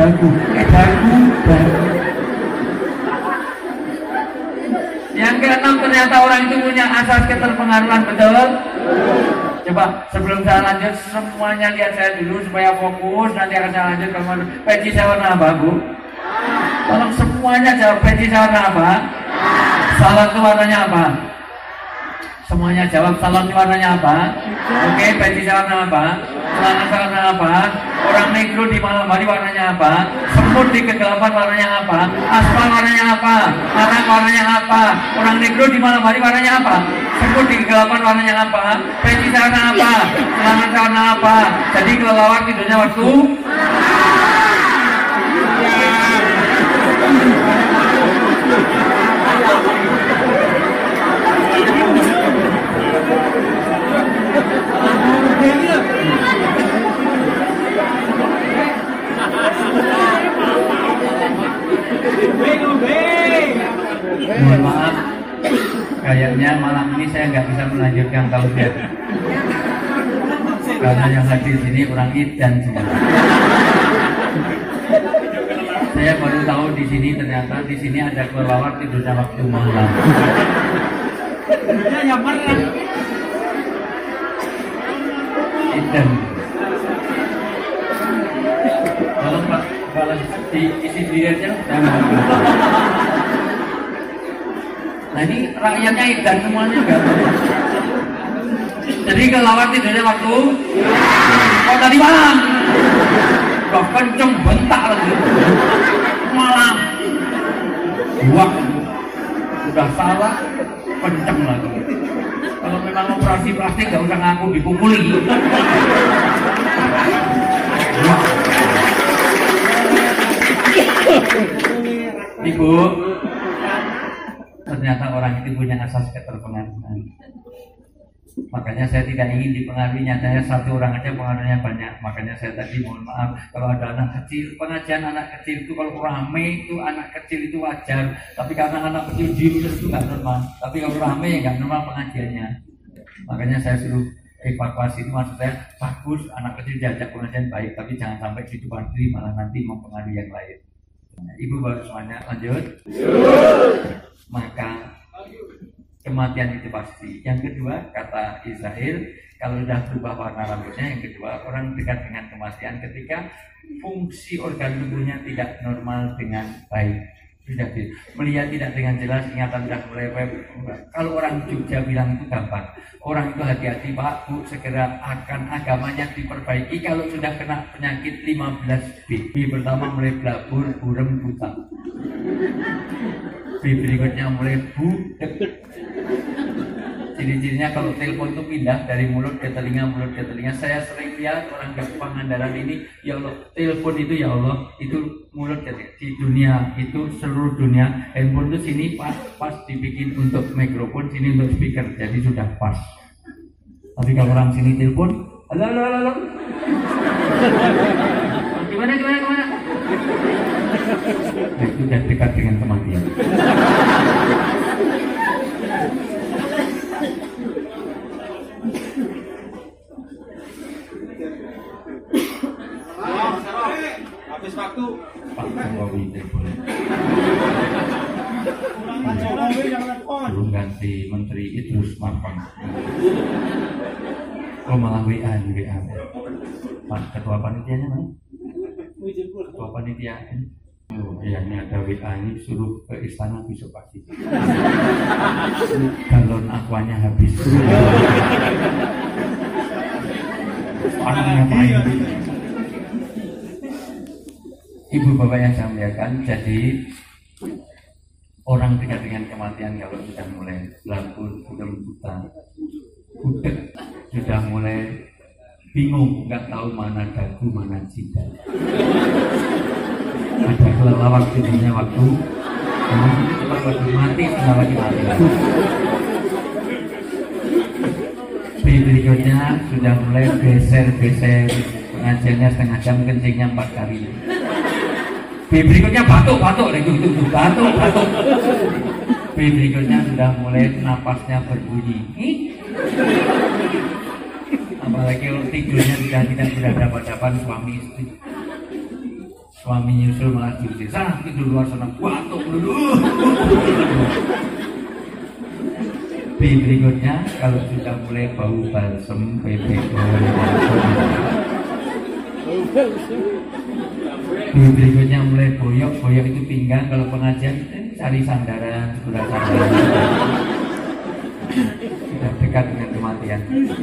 Yang keenam, ternyata orang itu punya asas keterpengaruhan, betul? Coba sebelum saya lanjut, semuanya lihat saya dulu supaya fokus. Nanti akan saya lanjut. Peci saya warna apa, Bu? Tolong semuanya jawab, peci saya warna apa? Salad itu warnanya apa? Semuanya jawab, salon warnanya apa? Oke, peci warna apa? Celana warna apa? Orang negro di malam hari warnanya apa? Semut di kegelapan warnanya apa? Aspal warnanya apa? Arak warnanya apa? Orang negro di malam hari warnanya apa? Semut di kegelapan warnanya apa? Peci warna apa? Celana warna apa? Jadi kelelawar tidurnya waktu mohon maaf, kayaknya malam ini saya nggak bisa melanjutkan tausiah karena yang hadir sini orang Idan semua. Saya baru tahu di sini, ternyata di sini ada kelelawar tidurnya waktu malam. Idan. Tolong Pak, kalau diisi sendiri aja. Nah ini rakyatnya Idan semuanya enggak. Jadi kelelawar tidurnya waktu tadi malam. Kok kenceng bentak lagi. Malam. Wah, udah salah, kenceng lagi. Kalau memang operasi plastik gak usah ngaku dipukuli. Ibu, ternyata orang itu punya asas keterpengaruhan. Makanya saya tidak ingin dipengaruhinya. Saya satu orang aja pengaruhnya banyak. Makanya saya tadi mohon maaf kalau ada anak kecil, pengajian anak kecil itu kalau rame itu anak kecil itu wajar. Tapi karena anak kecil diem itu nggak normal. Tapi kalau rame ya nggak normal pengajiannya. Makanya saya suruh evakuasi, itu maksud saya bagus anak kecil diajak pengajian baik, tapi jangan sampai di depan diri malah nanti mempengaruhi yang lain. Ibu baru semuanya lanjut. Maka kematian itu pasti. Yang kedua, kata Israel, kalau sudah berubah warna rambutnya. Yang kedua, orang dekat dengan kematian ketika fungsi organ tubuhnya tidak normal dengan baik. Sudah melihat tidak dengan jelas, ingatan sudah mulai. Kalau orang Jogja bilang itu gampang. Orang itu hati-hati Pak, Bu, segera akan agamanya diperbaiki kalau sudah kena penyakit 15B. B pertama mulai blabur, burem, buta. B berikutnya mulai budek. Ciri-cirinya kalau telepon itu pindah dari mulut ke telinga. Saya sering lihat orang di Pangandaran ini, ya Allah, telepon itu ya Allah, itu mulut di dunia, itu seluruh dunia. Handphone itu sini pas dibikin untuk mikrofon, sini untuk speaker, jadi sudah pas. Tapi kalau orang sini telepon, halo. Gimana? Nah, itu sudah dekat dengan kematian. Habis waktu Pak Jokowi telepon. Belum ganti menteri Idrus Marham. Oh malah WA. Pak ketua panitianya mana? Ketua panitia ini. Oh iya, ini ada WA ini, suruh ke istana besok pagi. Galon aquanya habis. Panasnya ngapain? Ibu bapak yang saya muliakan, jadi orang dekat dengan kematian kalau sudah mulai blabur, burem, buta, budek, sudah mulai bingung, nggak tahu mana dagu, mana jidat. Ada kelelawar tidurnya waktu cepat waktu mati, sudah lagi mati. Berikutnya sudah mulai geser pengajiannya setengah jam, kencingnya 4 kali. Berikutnya batuk. Berikutnya sudah mulai napasnya berbunyi. Apalagi tidurnya sudah tidak berhadapan suami istri. Suami nyusul malah diusir, sana tidur luar sana, batuk dulu. Berikutnya kalau sudah mulai bau balsem, berikutnya mulai boyok itu pinggang. Kalau pengajian cari sandaran, sudah dekat dengan kematian.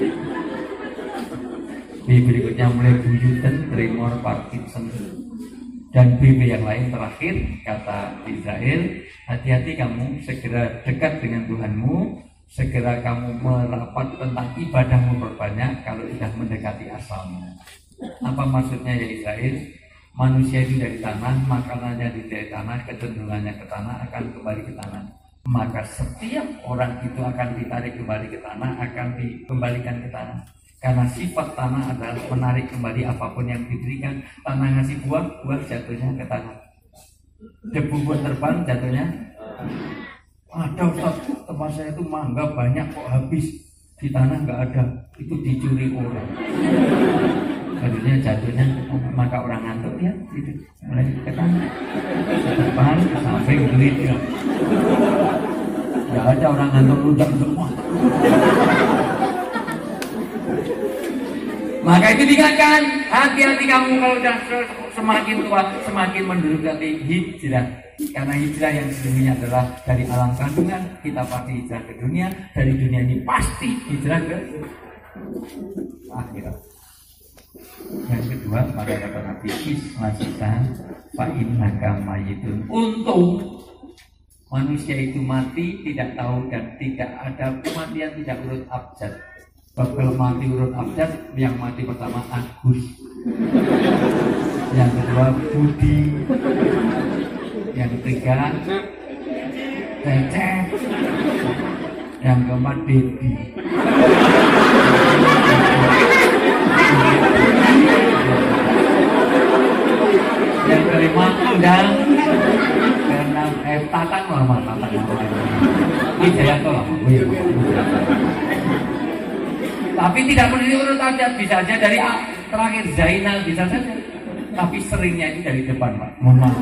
Berikutnya mulai buyutan, tremor, Parkinson, dan BB yang lain. Terakhir kata Israel, hati-hati kamu, segera dekat dengan Tuhanmu, segera kamu merapat tentang ibadahmu berbanyak kalau sudah mendekati asalmu. Apa maksudnya ya Israel? Manusia itu dari tanah, makanannya dari tanah, kecenderungannya ke tanah, akan kembali ke tanah. Maka setiap orang itu akan ditarik kembali ke tanah, akan dikembalikan ke tanah. Karena sifat tanah adalah menarik kembali apapun yang diberikan. Tanah ngasih buah jatuhnya ke tanah. Debu buat terbang, jatuhnya. Ada Ustaz, tempat saya itu mangga banyak kok habis. Di tanah nggak ada, itu dicuri orang. Harusnya jatuhnya ke tanah. Maka orang ngantuk ya, itu mulai ke tanah. Ke depan, ke samping, duit ya. Nggak ada orang ngantuk rujak semua. Maka itu diingatkan, hati-hati kamu kalau sudah semakin tua, semakin mendekati hijrah. Karena hijrah yang sesungguhnya adalah dari alam kandungan, kita pasti hijrah ke dunia, dari dunia ini pasti hijrah ke akhirat. Yang kedua, pada kata Nabi Isma'ilan, fa'innaka mayyitun. Untung manusia itu mati tidak tahu dan tidak ada kematian tidak urut abjad. Kalau mati urut abjad, yang mati pertama Agus, yang kedua Budi, yang ketiga Cecep, yang keempat Dedi. Yang kelima Endang, keenam Tatang lama. Ini Jayanto lama. Tapi tidak perlu diurut aja, bisa saja dari terakhir Zainal, bisa saja. Tapi seringnya itu dari depan, Pak. Mohon maaf.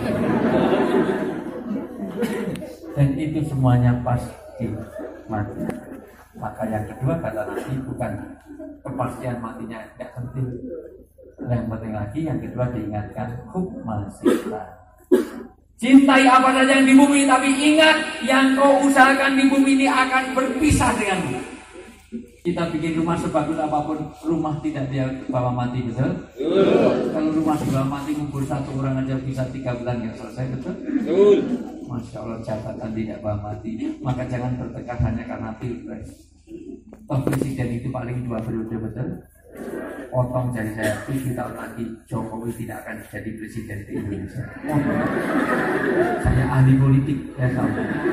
Dan itu semuanya pasti mati. Maka yang kedua kata Nabi, bukan kepastian matinya tidak penting. Yang penting lagi, yang kedua diingatkan hukmal sita. Cintai apa saja yang di bumi, tapi ingat yang kau usahakan di bumi ini akan berpisah denganmu. Kita bikin rumah sebagus apapun, rumah tidak dia bawa mati, betul? Kalau rumah sudah mati, ngumpul satu orang aja bisa 3 bulan nggak selesai, betul? Masya Allah, jabatan tidak bawa mati. Maka jangan bertekad hanya karena pilpres. Toh presiden itu paling 2 periode, betul? Potong dari saya 7 tahun lagi Jokowi tidak akan jadi presiden di Indonesia. Saya ahli politik, saya tahu.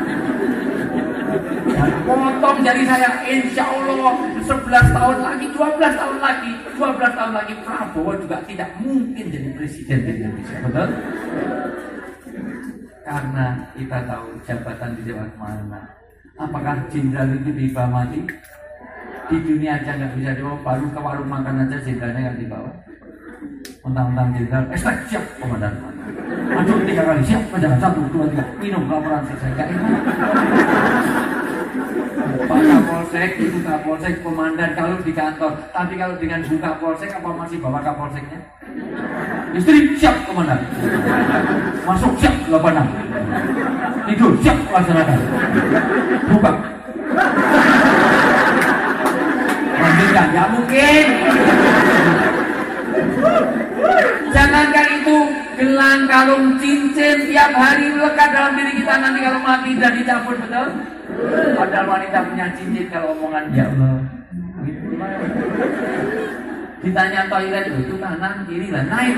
Dan potong dari saya, insya Allah 11 tahun lagi, 12 tahun lagi Prabowo juga tidak mungkin jadi presiden di Indonesia, betul? Karena kita tahu jabatan di Jawa mana. Apakah jenderal itu dibawa mati? Di dunia aja nggak bisa dibawa, baru ke warung makan aja jenderalnya nggak dibawa. Mentang-mentang jenderal, siap komandan. Masuk 3 kali, siap komandan, 1, 2, 3, minum laporan selesai. Gak enak. Pak Kapolsek itu Kapolsek komandan kalau di kantor, tapi kalau dengan Bu Kapolsek apa masih bawa Kapolseknya? Istri siap komandan, masuk siap 86, tidur siap laksanakan, buka. Lanjutkan, ya mungkin. Jangankan itu, gelang, kalung, cincin tiap hari lekat dalam diri kita, nanti kalau mati dan dicabut, betul? Padahal wanita punya cincin kalau omongan ya Allah. Ditanya toilet itu kanan kiri lah, naik.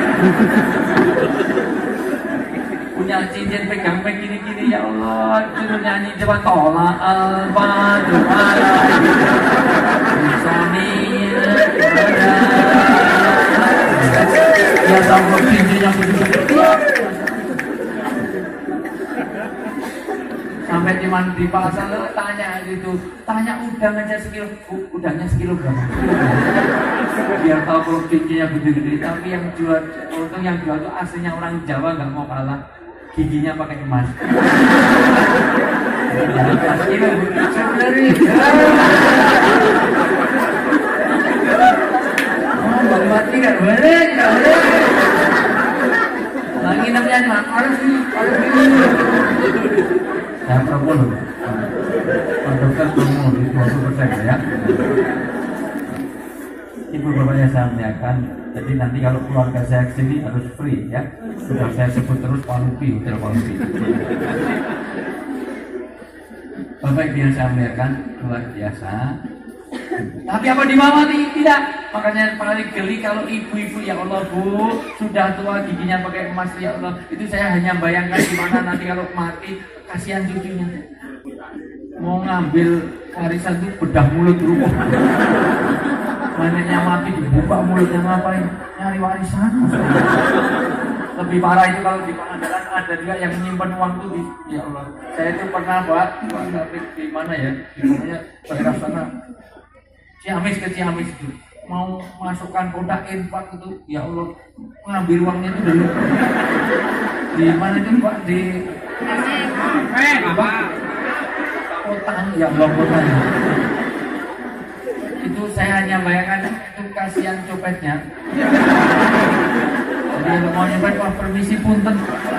Punya cincin pegang gini-gini, ya Allah, suruh nyanyi coba tolak al-fadu ya sama cincin yang begitu. Sampai cuman di pasar tanya udang aja sekilo, udangnya sekilo berapa? Biar tahu kalau cincinnya gede-gede. Tapi yang jual itu aslinya orang Jawa, nggak mau kalah, giginya pakai emas. Jangan sekilo sebenarnya. Bang mati nggak boleh. Lagi namanya harus ini. Saya propon Pak Dokter ngomong di 20% ya. Ibu bapaknya saya menyampaikan, jadi nanti kalau keluarga saya kesini harus free ya. Sudah saya sebut terus Palupi, Hotel Palupi. Bapak yang saya menyampaikan luar biasa. Tapi apa dimamati? Tidak. Makanya paling geli kalau ibu-ibu, ya Allah Bu, sudah tua giginya pakai emas, ya Allah. Itu saya hanya bayangkan gimana nanti kalau mati, kasihan cucunya. Mau ngambil warisan itu bedah mulut rumah. Neneknya mati dibuka mulutnya, ngapain? Nyari warisan. Lebih parah itu kalau di Pangandaran ada juga yang menyimpan uang itu di, ya Allah. Saya itu pernah buat di mana ya? Namanya daerah sana. Ciamis ke Ciamis itu mau masukkan kotak infak itu, ya Allah, ngambil uangnya itu dulu. Di mana itu Pak? Di apa? Kotanya, ya Allah, kotanya. Itu saya hanya bayangkan itu kasihan copetnya. Jadi mau nyopet, wah permisi punten.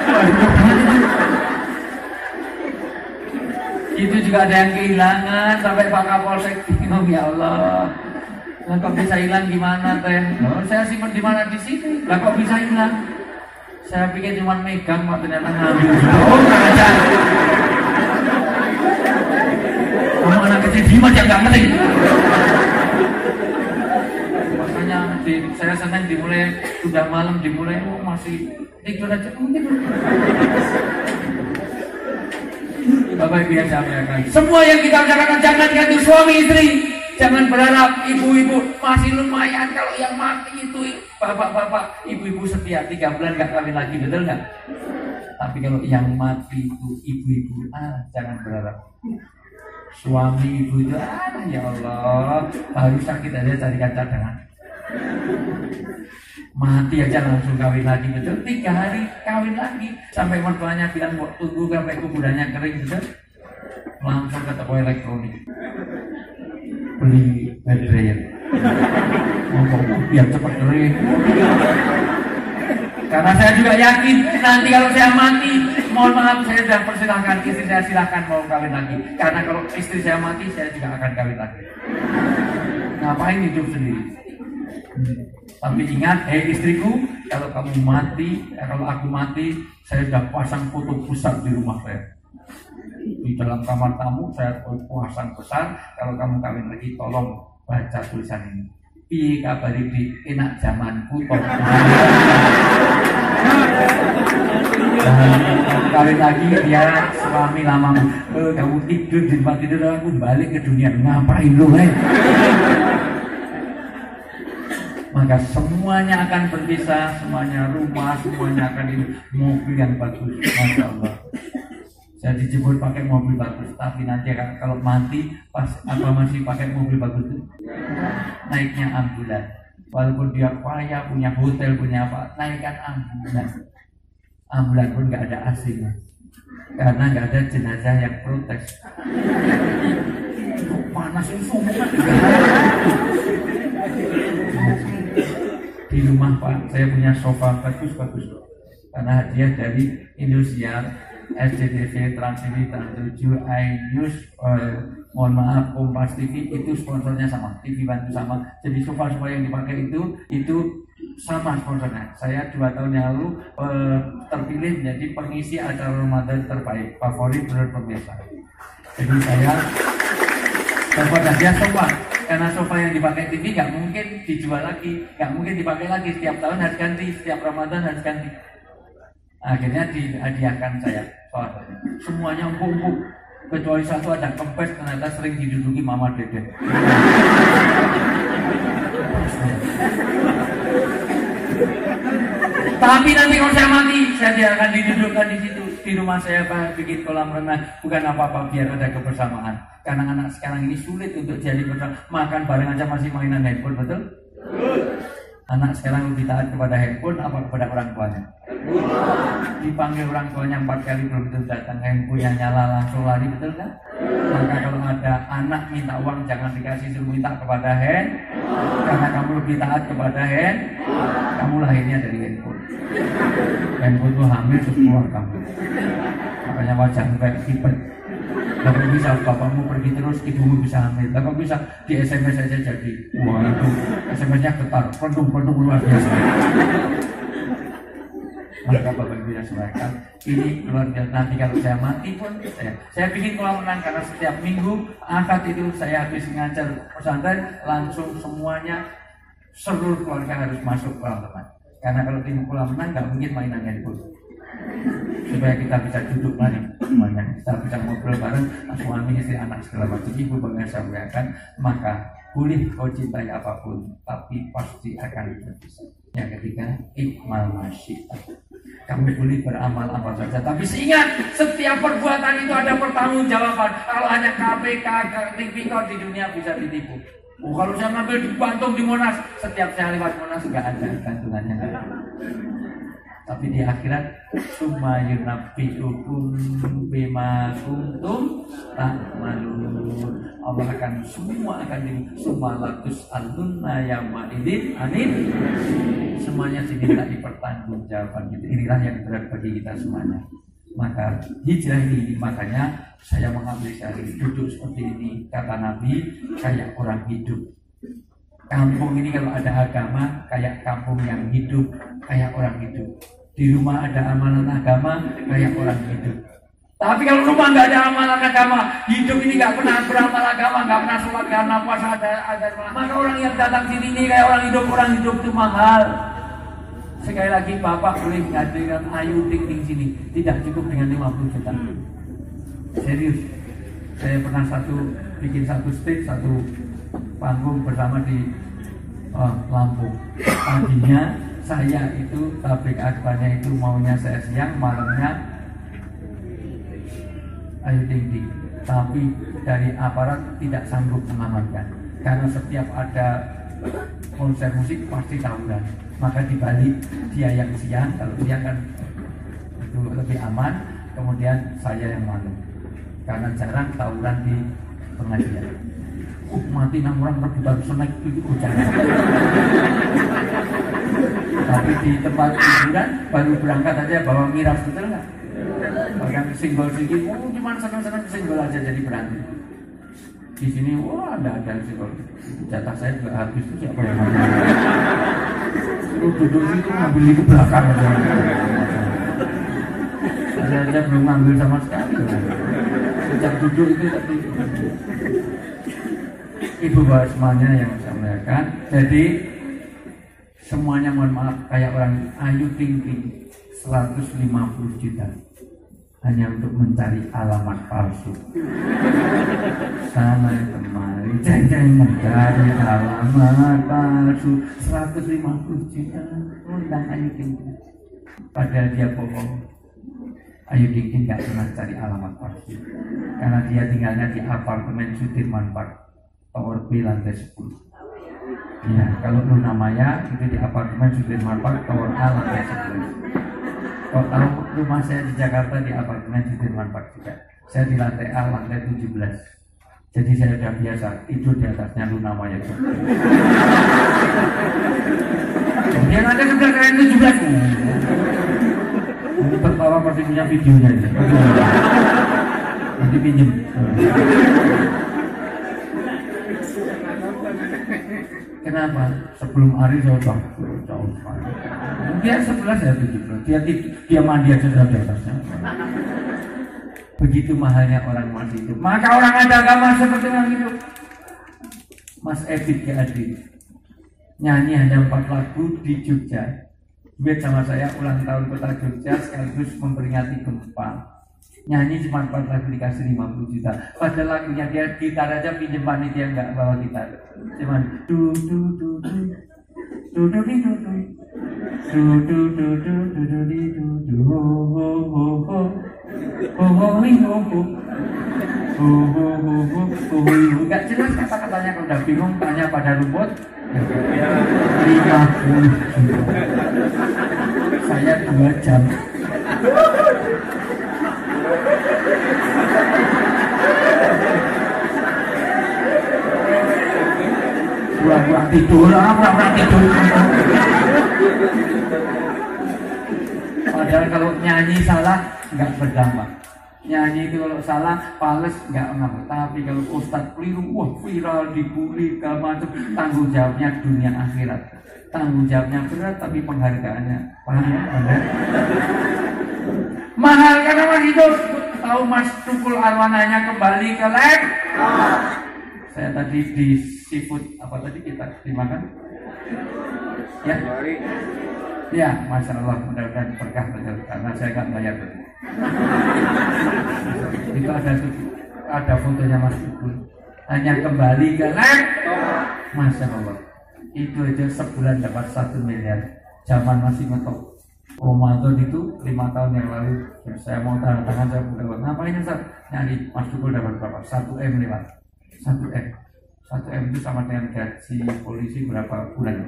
Itu juga ada yang kehilangan sampai Pak Kapolsek bingung, ya Allah. Lah kok bisa hilang gimana teh? Oh, saya simpan di mana? Di sini. Lah kok bisa hilang? Saya pikir cuma megang, Pak, ternyata ngambil. Oh, aja. Kamu anak kecil gimana yang nggak ngerti? Makanya saya senang dimulai sudah malam dimulai, oh, masih tidur aja, tidur. Bapak Ibu yang saya muliakan, semua yang kita ucapkan jangan ganti suami istri. Jangan berharap ibu-ibu masih lumayan kalau yang mati itu bapak-bapak, ibu-ibu setia 3 bulan gak kawin lagi, betul nggak? Tapi kalau yang mati itu ibu-ibu, jangan berharap. Suami ibu itu, ya Allah, baru sakit aja carikan cadangan. Mati aja langsung kawin lagi, betul? 3 hari kawin lagi, sampai mertuanya bilang mau tunggu sampai kuburannya kering, betul? Langsung ke toko elektronik, beli hair dryer, ngomong biar cepat kering. Karena saya juga yakin nanti kalau saya mati, mohon maaf saya sudah persilahkan istri saya silahkan mau kawin lagi. Karena kalau istri saya mati, saya juga akan kawin lagi. Ngapain hidup sendiri? Tapi ingat, istriku, kalau kamu mati, kalau aku mati, saya sudah pasang foto besar di rumah saya. Di dalam kamar tamu saya pasang besar. Kalau kamu kawin lagi, tolong baca tulisan ini. Pi kabari di enak zamanku toh. Kawin lagi dia suami lamamu. Kamu tidur di tempat tidur, aku balik ke dunia. Ngapain lu, Maka semuanya akan berpisah, semuanya rumah, semuanya akan ini mobil yang bagus, masya Allah. Saya dijemput pakai mobil bagus, tapi nanti kalau mati pas apa masih pakai mobil bagus itu naiknya ambulan. Walaupun dia kaya, punya hotel, punya apa, naikkan ambulan. Ambulan pun nggak ada AC-nya, karena nggak ada jenazah yang protes. Panas itu di rumah Pak, saya punya sofa bagus-bagus karena hadiah dari Indosiar, SCTV, Trans TV, Trans 7, iNews, mohon maaf Kompas TV, itu sponsornya sama, TV Bantu sama. Jadi sofa-sofa yang dipakai itu sama sponsornya. Saya 2 tahun yang lalu terpilih menjadi pengisi acara Ramadan terbaik, favorit menurut pemirsa. Jadi saya dapat hadiah sofa. Karena sofa yang dipakai TV nggak mungkin dijual lagi, nggak mungkin dipakai lagi, setiap tahun harus ganti, setiap Ramadan harus ganti. Akhirnya dihadiahkan saya soalnya. Semuanya empuk-empuk, kecuali satu ada kempes, ternyata sering diduduki Mama Dede. Tapi nanti kalau saya mati, saya akan didudukkan di situ. Di rumah saya bikin kolam renang, bukan apa-apa, biar ada kebersamaan. Karena anak sekarang ini sulit untuk jadi bersama, makan bareng aja masih mainan handphone, betul? Anak sekarang lebih taat kepada handphone apa kepada orang tuanya? Dipanggil orang tuanya 4 kali belum tentu datang, handphone yang nyala langsung lari, betul kan? Maka kalau ada anak minta uang jangan dikasih, suruh minta kepada hand, karena kamu lebih taat kepada hand, kamu lahirnya dari handphone. Handphone itu hamil terus keluar kamu. Makanya wajahmu kayak kipet. Kalau bisa bapakmu pergi terus, ibumu bisa hamil. Kalau bisa di SMS saja jadi. Wah itu SMS-nya getar, pendung luar biasa. Maka bapak ibu yang sesuaikan ini luar biasa. Nanti kalau saya mati pun saya bikin kolam renang karena setiap minggu akad itu saya habis ngajar pesantren langsung semuanya seluruh keluarga harus masuk kolam renang. Karena kalau tim kolam renang nggak mungkin mainan handphone. Supaya kita bisa duduk bareng semuanya, kita bisa ngobrol bareng, suami istri anak segala macam. Ibu bangga sampaikan, maka boleh kau cintai apapun, tapi pasti akan berpisah. Yang ketiga, ikmal masyiat. Kamu boleh beramal apa saja, tapi ingat setiap perbuatan itu ada pertanggungjawaban. Kalau hanya KPK, tipikor di dunia bisa ditipu. Kalau saya ngambil di Bantung di Monas, setiap saya lewat Monas nggak ada gantungannya. Tapi di akhirat summa yunabbi'ukum bima kuntum ta'malun. Allah akan semua akan summa latus alunna yauma idzin anin. Semuanya dimintai pertanggungjawaban gitu. Inilah yang berat bagi kita semuanya. Maka hijrah ini, makanya saya mengambil syari duduk seperti ini, kata Nabi, kayak orang hidup. Kampung ini kalau ada agama, kayak kampung yang hidup, kayak orang hidup. Di rumah ada amalan agama, kayak orang hidup. Tapi kalau rumah nggak ada amalan agama, hidup ini nggak pernah beramal agama, nggak pernah sholat karena puasa ada. Maka orang yang datang sini ini kayak orang hidup itu mahal. Sekali lagi Bapak boleh menghadirkan Ayu Ting Ting sini, tidak cukup dengan 50 juta. Serius, saya pernah bikin satu stage, satu panggung bersama di Lampung. Paginya saya itu tablik akbarnya itu maunya saya siang, malamnya Ayu Ting Ting. Tapi dari aparat tidak sanggup mengamankan, karena setiap ada konser musik pasti tawuran. Maka dibalik dia yang siang, kalau siang kan itu lebih aman, kemudian saya yang malam, karena jarang tawuran di pengajian. mati nang orang rebutan snack itu jangan. Tapi di tempat hiburan baru berangkat aja bawa miras, betul nggak? Bahkan singgol sedikit, cuma senang-senang singgol aja jadi berani. Di sini, ada singgol. Jatah saya juga habis, itu siapa yang ngambil? Suruh duduk situ ngambil itu belakang aja. Saya aja belum ngambil sama sekali. Sejak duduk itu tadi. Ibu bapak semuanya yang saya muliakan. Jadi semuanya mohon maaf kayak orang Ayu Ting Ting 150 juta hanya untuk mencari alamat palsu. Sana kemari jeng mencari alamat palsu 150 juta undang Ayu Ting Ting. Padahal dia bohong. Ayu Ting Ting nggak pernah cari alamat palsu karena dia tinggalnya di apartemen Sudirman Park Tower B lantai 10. Ya, kalau Luna Maya itu di apartemen Sudirman Park Tower A lantai 11. Kalau tahu rumah saya di Jakarta di apartemen Sudirman Park juga. Saya di lantai A lantai 17. Jadi saya sudah biasa tidur di atasnya Luna Maya. Yang ada sebelah kanan 17. Ini tertawa pasti punya videonya aja. Nanti pinjem. Kenapa? Sebelum hari saya jauh sekali. Dia 11 saya 17. Dia mandi aja sudah di atasnya. Begitu mahalnya orang masih hidup. Maka orang ada agama seperti orang hidup. Mas Ebit Adi nyanyi hanya 4 lagu di Jogja. Duet sama saya ulang tahun kota Jogja sekaligus memperingati gempa. Nyanyi cuma 4 lagu dikasih 50 juta. Padahal lagunya dia gitar aja pinjem panitia nggak bawa gitar. Cuman du du du du du du du du du du du du du du du du du ho ho ho ho ho ho ho ho ho. Nggak jelas kata-katanya, kalau udah bingung tanya pada rumput. 50 juta. Saya 2 jam. Pura-pura tidur. Padahal kalau nyanyi salah nggak berdampak. Nyanyi itu kalau salah pales nggak ngapa. Tapi kalau ustadz keliru, wah viral, dibully, segala macam. Tanggung jawabnya dunia akhirat. Tanggung jawabnya berat tapi penghargaannya paham ya? Mahal karena masih hidup. Tahu Mas Tukul Arwananya kembali ke lab. Saya tadi di seafood apa tadi kita dimakan? Ya. Ya, Masya Allah, mudah-mudahan berkah betul karena saya nggak bayar betul. Itu ada fotonya Mas Tukul. Hanya kembali ke lab. Masya Allah. Itu aja sebulan dapat 1 miliar. Zaman masih ngetok. Ramadan itu 5 tahun yang lalu. Saya mau tanda tangan, saya buka. Ngapain Ustaz? Nyari Mas Tukul dapat berapa? 1 M lewat. 1 M. 1 M itu sama dengan gaji polisi berapa bulan?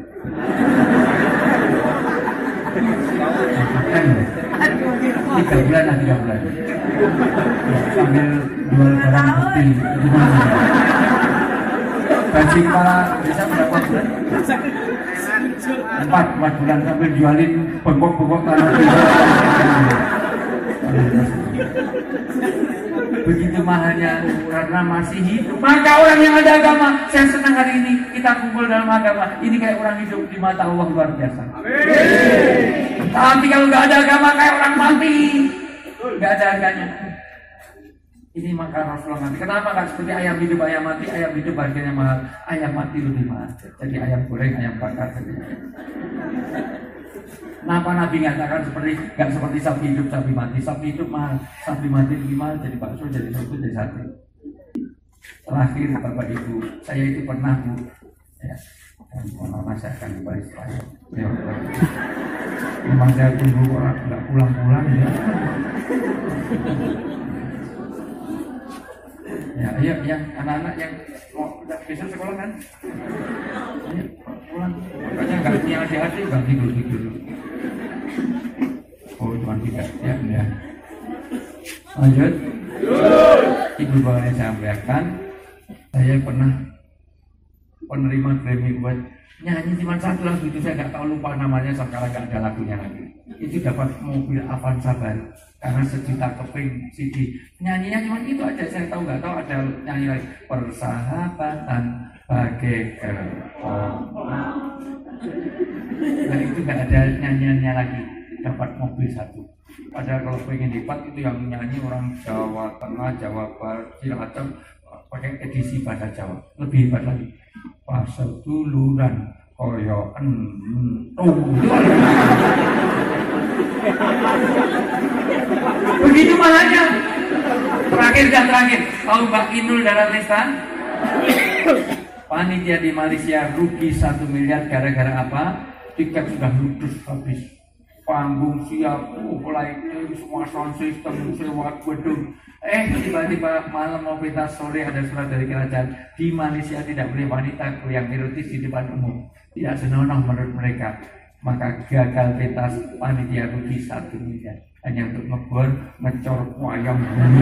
3 bulan lah, 3 bulan. Sambil jual barang bukti. Gimana? Gaji kepala desa berapa bulan? 4 bulan sambil jualin bengkok-bengkok tanah. Begitu mahalnya karena masih hidup. Maka orang yang ada agama, saya senang hari ini kita kumpul dalam agama. Ini kayak orang hidup di mata Allah luar biasa. Amin. Tapi kalau nggak ada agama kayak orang mati, nggak ada harganya. Ini maka Rasulullah mati. Kenapa nggak seperti ayam hidup ayam mati? Ayam hidup harganya mahal, ayam mati lebih mahal. Jadi ayam goreng, ayam bakar. Kenapa Nabi mengatakan nggak seperti sapi hidup, sapi mati? Sapi hidup mahal, sapi mati lebih mahal. Jadi bakso, jadi soto, jadi sate. Terakhir Bapak Ibu, saya itu pernah Bu, ya, dan lama saya akan kembali setelah ya, memang saya tunggu orang nggak pulang-pulang ya. Ya, ayo yang anak-anak yang udah besok sekolah kan? Ayo pulang. Makanya nggak punya adik-adik, nggak tidur. Oh, cuma tidak ya. Lanjut. Ibu bapak yang saya muliakan, saya pernah penerima Grammy Award, nyanyi cuma satu lagu itu, saya nggak tahu, lupa namanya sekarang, nggak ada lagunya lagi. Itu dapat mobil Avanza baru karena sejuta keping CD. Nyanyinya cuma itu aja, saya tahu, nggak tahu ada nyanyi lagi persahabatan bagaikan. Nah itu nggak ada nyanyiannya lagi, dapat mobil satu. Padahal kalau pengen hebat itu yang nyanyi orang Jawa Tengah, Jawa Barat, Cilacap, pakai edisi bahasa Jawa, lebih hebat lagi. Paseduluran koyo begitu malahnya. Terakhir dan terakhir, tahu Mbak Inul Daratista? Panitia di Malaysia rugi 1 miliar gara-gara apa? Tiket sudah ludes habis, panggung siap, lighting, semua sound system, sewa gedung. Tiba-tiba malam mau pentas sore ada surat dari kerajaan, di Malaysia tidak boleh wanita yang erotis di depan umum, tidak senonoh menurut mereka. Maka gagal pentas, panitia rugi 1 miliar hanya untuk ngebor, ngecor wayang.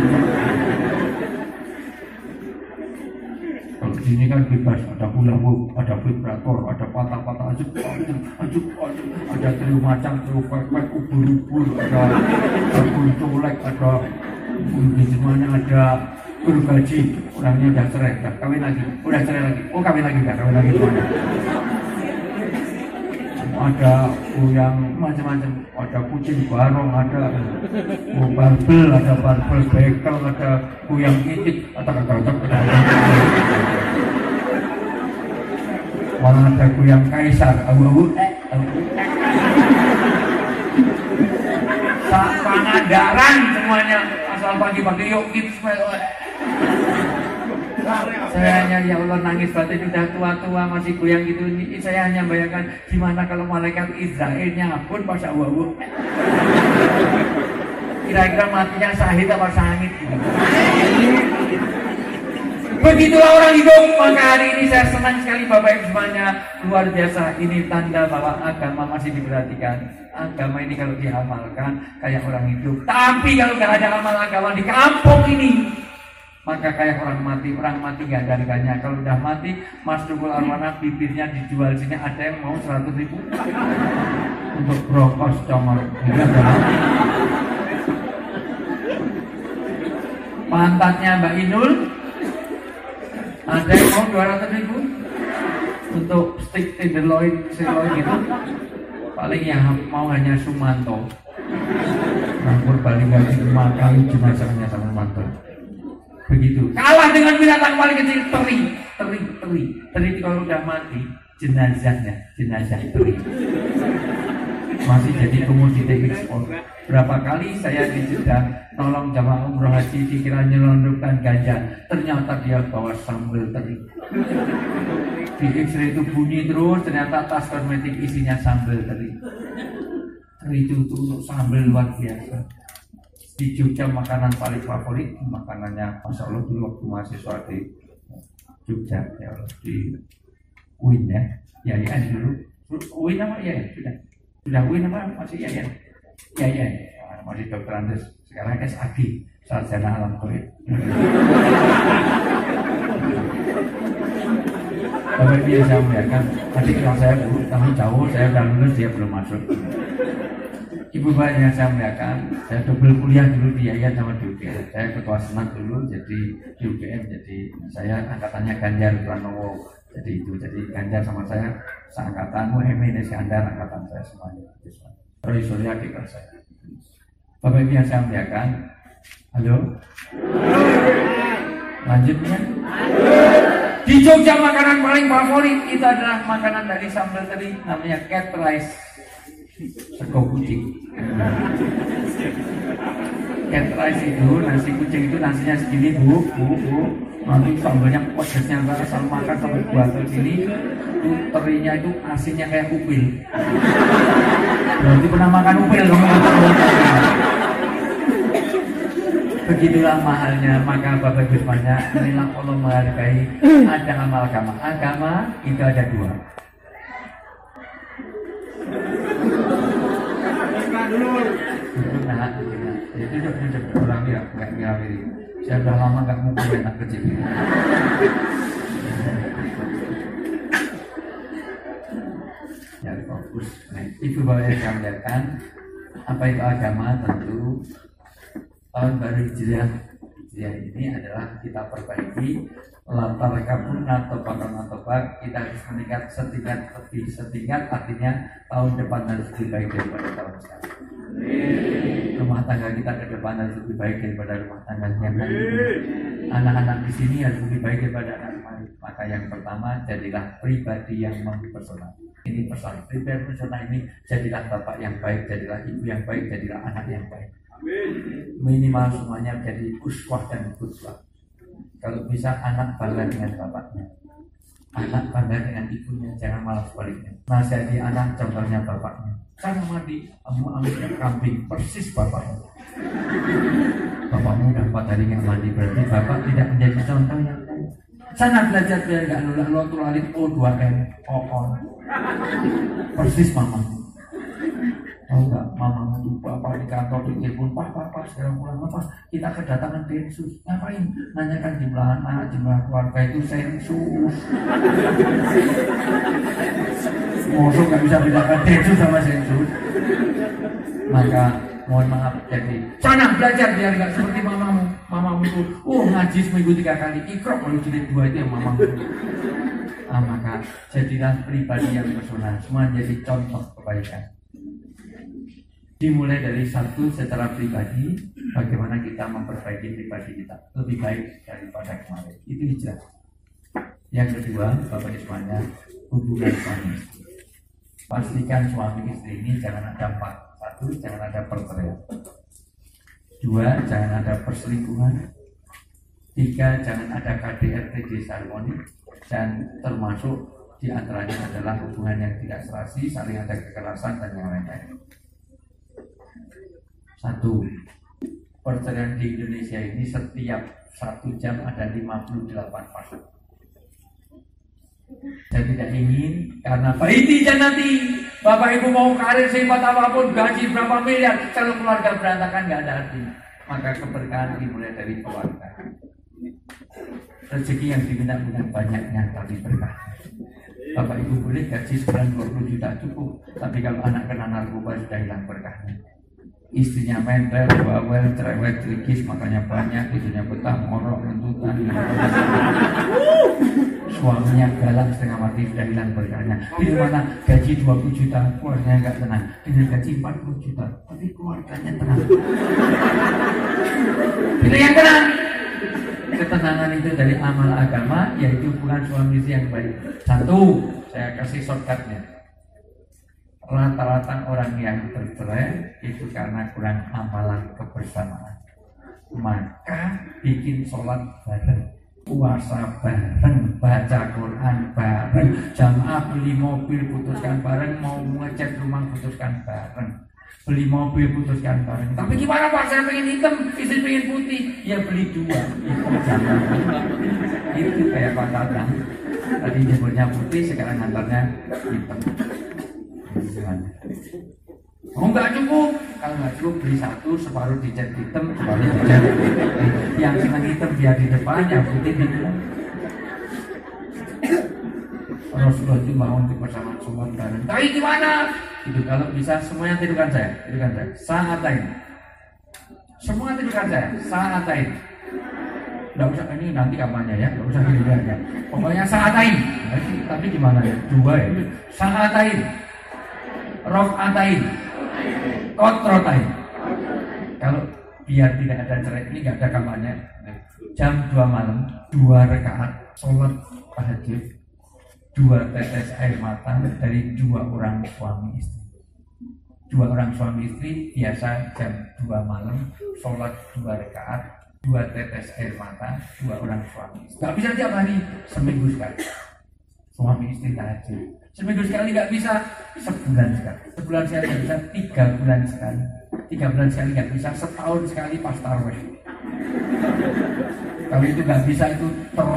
Kalau di sini kan bebas, ada hula hoop, ada vibrator, ada patah-patah, ajuk, ada trio macam, trio pek, ubur-ubur, ada sabun colek, ada semuanya, ada gergaji. Orangnya udah cerai, udah kawin lagi, udah cerai lagi, kawin lagi semuanya. Ada yang macam-macam, ada kucing barong, ada barbel bekel, ada kuyang itik, malah ada kuyang kaisar, Pangandaran semuanya, asal pagi-pagi yuk kids. Saya hanya, ya Allah, nangis batin, sudah tua-tua masih goyang gitu. Saya hanya bayangkan gimana kalau malaikat Israelnya pun pas awu-awu. Kira-kira matinya sahid apa sangit gitu. Begitulah orang hidup. Maka hari ini saya senang sekali Bapak Ibu semuanya, luar biasa. Ini tanda bahwa agama masih diperhatikan. Agama ini kalau diamalkan kayak orang hidup. Tapi kalau nggak ada amal agama di kampung ini, maka kayak orang mati gak ada harganya. Kalau udah mati, Mas Tukul Arwana bibirnya dijual sini, ada yang mau 100.000 untuk brokos comor. Pantatnya Mbak Inul, ada yang mau 200.000 untuk stick tenderloin, sirloin gitu. Paling yang mau hanya Sumanto. Rampur paling gak cuma kali jenazahnya sama Sumanto. Begitu. Kalah dengan binatang paling kecil, teri itu kalau udah mati, jenazah teri masih jadi komoditi ekspor. Berapa kali saya dijedang nolong jamaah umroh haji, dikira nyelundupkan ganja, ternyata dia bawa sambal teri. Di X-ray itu bunyi terus, ternyata tas kosmetik isinya sambal teri. Teri itu untuk sambal luar biasa. Di Jogja makanan paling favorit, makanannya Masya Allah dulu waktu mahasiswa di Jogja, ya Allah, di UIN ya dulu. UIN apa ya? Sudah UIN apa masih ya masih Dokter Andes, sekarang SAG, Sarjana Alam Kulit. Bapak dia saya melihatkan, adik yang saya dulu kami jauh, saya udah lulus, dia belum masuk. Ibu bapak yang saya muliakan, saya double kuliah dulu di Yayan sama di UGM. Saya ketua senat dulu jadi di UGM, jadi saya angkatannya Ganjar Pranowo. Jadi Ganjar sama saya seangkatan, Muhammad Iskandar angkatan saya semuanya. Roy Surya adik saya. Bapak ibu yang saya muliakan, halo? Lanjutnya? Di Jogja makanan paling favorit itu adalah makanan dari sambal teri, namanya cat rice. Sego kucing. Cat rice itu, nasi kucing itu nasinya segini bu. Nanti sambalnya pedasnya nggak asal makan sampai buatel sini. Itu terinya itu asinnya kayak upil. Berarti pernah makan upil kamu? Begitulah mahalnya. Maka Bapak Ibu semuanya, inilah Allah menghargai. Ada amal agama. Agama itu ada dua. Duduk orang dia nggak ngawiri. Saya udah lama nggak mukul anak kecil. Ibu bapak yang saya muliakan, apa itu agama? Tentu tahun baru Hijriah ini adalah kita perbaiki latar kabuna topak kita harus meningkat setingkat artinya tahun depan harus lebih baik daripada tahun sekarang. Rumah tangga kita ke depan harus lebih baik daripada rumah tangga yang lain. Anak-anak di sini harus lebih baik daripada anak lain. Maka yang pertama, jadilah pribadi yang mempesona. Ini pesan pribadi pesona ini, jadilah bapak yang baik, jadilah ibu yang baik, jadilah anak yang baik. Minimal semuanya jadi uswah dan qudwah. Kalau bisa anak bangga dengan bapaknya, anak bangga dengan ibunya, jangan malah sebaliknya. Nasihati anak, contohnya bapaknya. Sana mandi, ambil kambing, persis bapaknya. Bapakmu udah 4 hari nggak mandi, berarti bapak tidak menjadi contoh yang baik. Sana belajar biar nggak nolak lontur alit O2M, on. Persis mama. Tahu nggak, mama itu bapak di kantor di telepon, pak sekarang pulang apa? Kita kedatangan Densus. Ngapain? Nanyakan jumlah anak, jumlah keluarga itu sensus. Mosok nggak bisa bedakan Densus sama sensus. Maka mohon maaf, jadi sana belajar biar nggak seperti mamamu itu. Ngaji seminggu 3 kali, ikrok kalau jilid 2 itu yang mamamu. Maka jadilah pribadi yang pesona, semua jadi contoh kebaikan. Dimulai dari satu secara pribadi, bagaimana kita memperbaiki pribadi kita lebih baik daripada kemarin. Itu hijrah. Yang kedua, Bapak semuanya, hubungan suami istri. Pastikan suami istri ini jangan ada 4. 1, jangan ada perceraian. 2, jangan ada perselingkuhan. 3, jangan ada KDRT disharmoni. Dan termasuk diantaranya adalah hubungan yang tidak serasi, saling ada kekerasan dan yang lain-lain. 1. Perceraian di Indonesia ini setiap 1 jam ada 58 pasangan. Saya tidak ingin, karena baiti nanti bapak ibu mau karir sehebat apapun, gaji berapa miliar, kalau keluarga berantakan nggak ada artinya. Maka keberkahan dimulai dari keluarga. Rezeki yang diminta bukan banyaknya, tapi berkah. Bapak ibu boleh gaji sebulan 20 juta cukup, tapi kalau anak kena narkoba sudah hilang berkahnya. Istrinya mentel, bawel, cerewet, trikis, makanya banyak, tidurnya betah, ngorok, rentutan. Suaminya galang setengah mati, sudah hilang berkahnya. Di mana gaji 20 juta, keluarganya nggak tenang. Dengan gaji 40 juta, tapi keluarganya tenang. Itu yang tenang. Ketenangan itu dari amal agama, yaitu hubungan suami istri yang baik. 1, saya kasih shortcutnya. Rata-rata orang yang bercerai itu karena kurang amalan kebersamaan. Maka bikin sholat bareng, puasa bareng, baca Quran bareng, jamaah beli mobil putuskan bareng, mau ngecek rumah putuskan bareng, beli mobil putuskan bareng. Tapi gimana Pak, saya pengen hitam, istri pengen putih, ya beli 2. Itu kayak Pak Tatang, tadi nyebutnya putih, sekarang ngantarnya hitam. Oh nggak cukup, kalau nggak cukup beli 1, separuh dicat hitam, separuh dicat putih. Yang senang hitam dia di depan, yang putih di belakang. Rasulullah itu bangun di persamaan semua bareng. Tapi gimana? Itu kalau bisa semuanya tidurkan saya, saatain. Semua tidurkan saya, saatain. Nggak usah ini nanti kampanye ya, nggak usah hiduran ya. Pokoknya saatain. Tapi gimana ya? 2 ya. Saatain. Rokatain, kotrotain. Kalau biar tidak ada cerai ini nggak ada kampanye. Jam 2 malam 2 rakaat sholat tahajud, 2 tetes air mata dari 2 orang suami istri. 2 orang suami istri biasa jam 2 malam sholat 2 rakaat, 2 tetes air mata, 2 orang suami istri. Nggak bisa tiap hari, seminggu sekali. Suami istri tahajud. Seminggu sekali nggak bisa, sebulan sekali. Sebulan sekali nggak bisa, 3 bulan sekali. 3 bulan sekali nggak bisa, setahun sekali pas tarawih. Kalau itu nggak bisa itu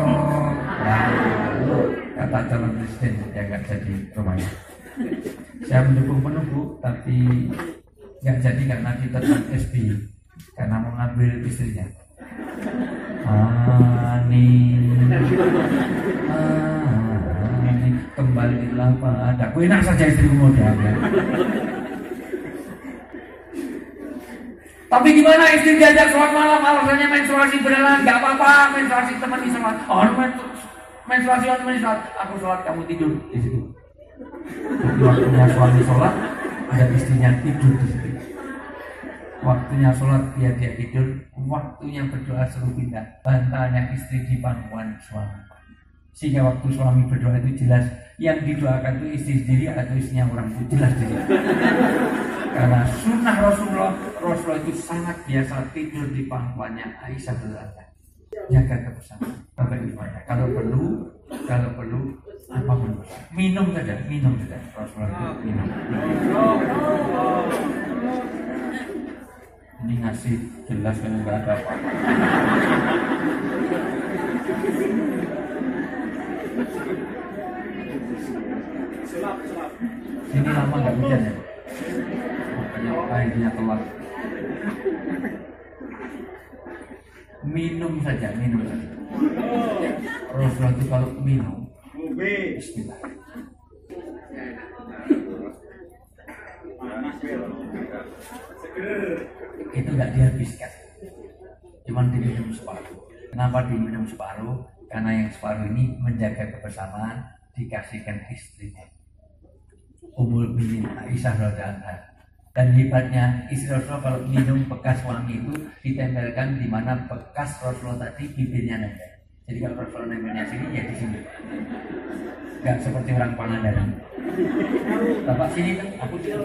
kata calon presiden ya nggak jadi rumahnya. Saya mendukung penuh Bu, tapi nggak jadi karena ditentang SBY, karena mau ngambil istrinya. Kembalilah pada enak saja istrimu dia. Tapi gimana istri diajak sholat malam, alasannya menstruasi beneran, gak apa-apa, menstruasi temani sholat. Oh, menstruasi temani sholat, aku sholat, kamu tidur di situ. Waktunya suami sholat, ada istrinya tidur di situ. Waktunya sholat, dia tidur. Waktunya berdoa suruh pindah. Bantalnya istri di pangkuan suami. Sehingga waktu suami berdoa itu jelas, yang didoakan itu istri sendiri atau istrinya orang itu jelas dia. Karena sunnah Rasulullah itu sangat biasa tidur di pangkuannya Aisyah radhiyallahu. Jaga kebersamaan. Kalau perlu apapun. Minum saja. Rasulullah itu minum. Ini ngasih jelas kan nggak ada apa-apa. Ini lama nggak hujan ya? Makanya airnya telat. Minum saja. Rasulullah itu kalau minum, bismillah. Itu nggak dihabiskan, cuman diminum separuh. Kenapa diminum separuh? Karena yang separuh ini menjaga kebersamaan, dikasihkan istrinya Ummul Mukminin Aisyah radhiyallahu anha. Dan hebatnya istri Rasulullah kalau minum bekas wangi itu ditempelkan di mana bekas Rasulullah tadi bibirnya nempel. Jadi kalau Rasulullah nempelnya sini ya di sini. Enggak seperti orang Pangandaran. Bapak sini kan, aku sini.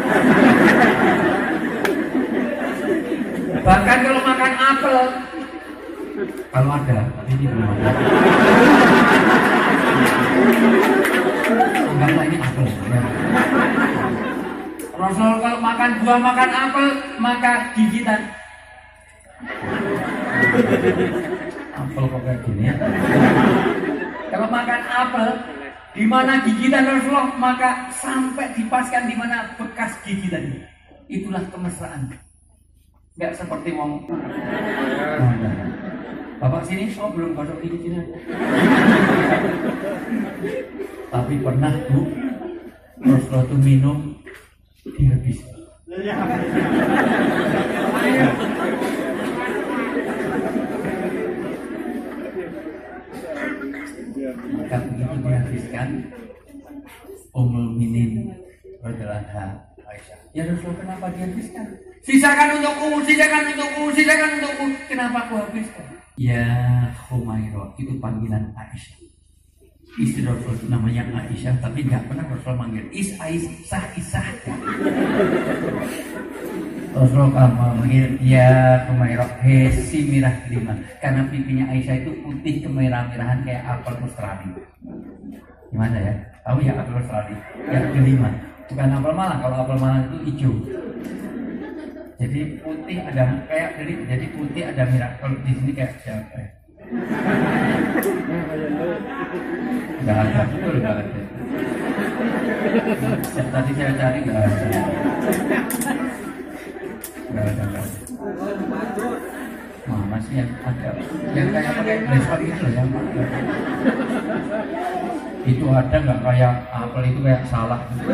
Bahkan kalau makan apel, kalau ada, tapi ini belum ada. Enggak, ini apel ya. Rasul kalau makan buah, makan apel, maka gigitan. Apel kok kayak gini ya. Kalau makan apel, di mana gigitan Rasulullah, maka sampai dipaskan di mana bekas gigitan. Itulah kemesraan. Enggak seperti mau. Bapak sini, oh belum gosok gigi sini. Tapi pernah Bu, Rasulullah itu minum dihabiskan. Maka begitu dihabiskan, Ummul Mukminin radhiyallahu anha Aisyah. Ya Rasulullah, kenapa dihabiskan? Sisakan untukku. Kenapa aku habiskan? Ya Khumairah, itu panggilan Aisyah. Istri Rasul itu namanya Aisyah, tapi nggak pernah Rasul manggil Aisyah. Rasul kamu manggil ya Khumairah, hesi mirah kelima. Karena pipinya Aisyah itu putih kemerah-merahan kayak apel Australia. Gimana ya? Tahu ya apel Australia? Yang kelima. Bukan apel Malang, kalau apel Malang itu hijau. Jadi putih ada kayak jadi putih ada merah. Kalau di sini kayak siapa ya? Enggak ada, betul enggak ada. Tadi saya cari enggak ada. Enggak ada. Mana sih yang ada? Yang kayak pakai bracelet itu loh yang ada. Itu ada enggak kayak apel itu kayak salak gitu.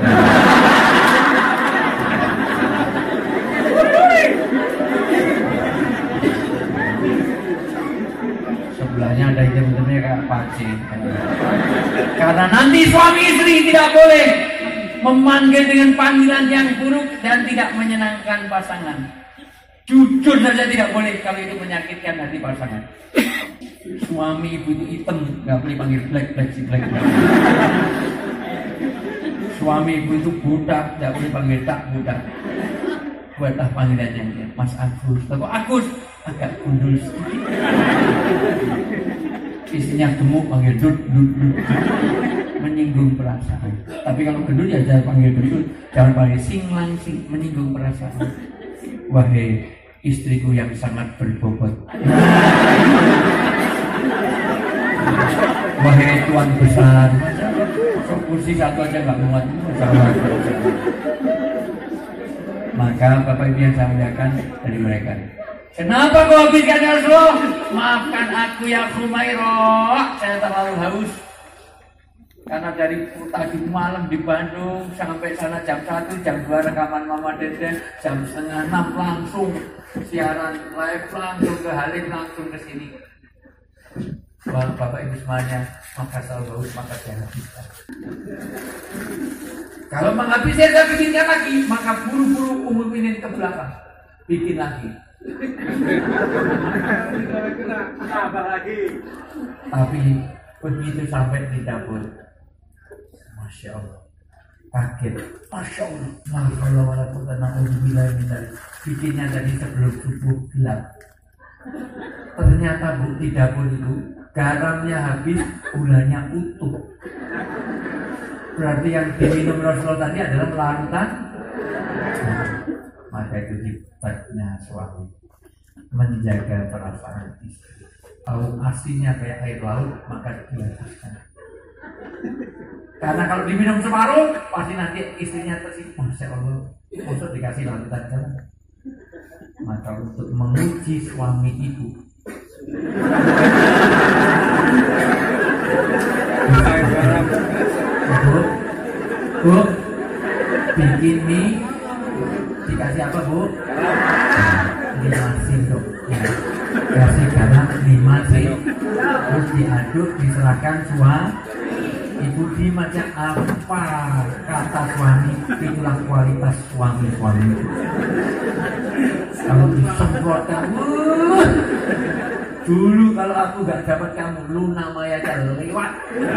Sebelahnya ada item-itemnya kayak pacin. Karena nanti suami istri tidak boleh memanggil dengan panggilan yang buruk dan tidak menyenangkan pasangan. Jujur saja tidak boleh kalau itu menyakitkan hati pasangan. Suami ibu itu hitam, nggak boleh panggil black. Suami ibu itu budak, nggak boleh panggil tak budak. Buatlah panggilan yang Mas Agus. Tapi Agus agak gundul sedikit. Istrinya gemuk panggil dud. Menyinggung perasaan. Tapi kalau gendut ya jangan panggil gendut, jangan panggil sing langsing, menyinggung perasaan. Wahai istriku yang sangat berbobot. Wahai tuan besar. Kursi satu aja nggak muat. Maka Bapak Ibu yang saya muliakan dari mereka. Kenapa kau habiskan ya Rasulullah? Maafkan aku ya Khumairah, saya terlalu haus. Karena dari tadi malam di Bandung sampai sana jam 1, jam 2 rekaman Mama Dede, jam 5:30 langsung siaran live langsung ke Halim, langsung ke sini. Bapak Ibu semuanya, maka selalu bagus, maka jangan habiskan. Kalau menghabiskan saya bikinnya lagi, maka buru-buru umuminin ke belakang, bikin lagi. Tambah lagi. Tapi begitu sampai di dapur, Masya Allah, kaget, Masya Allah, kalau walaupun tenang bikinnya tadi sebelum subuh gelap. Ternyata Bu, di dapur itu garamnya habis, gulanya utuh. Berarti yang diminum Rasulullah tadi adalah larutan. Maka itu hebatnya suami menjaga perasaan istri. Kalau aslinya kayak air laut, maka dihabiskan. Karena kalau diminum separuh, pasti nanti istrinya tersinggung. Masya Allah, untuk dikasih larutan garam. Maka untuk menguji suami ibu, Bu, bikin mie, dikasih apa Bu? 5 sendok, ya. Kasih garam 5 sendok, terus diaduk, diserahkan suami. Ibu dimaca apa kata suami, itulah kualitas suami-suami. Kalau disemprotkan, dulu kalau aku gak dapat kamu, Luna Maya aja lewat.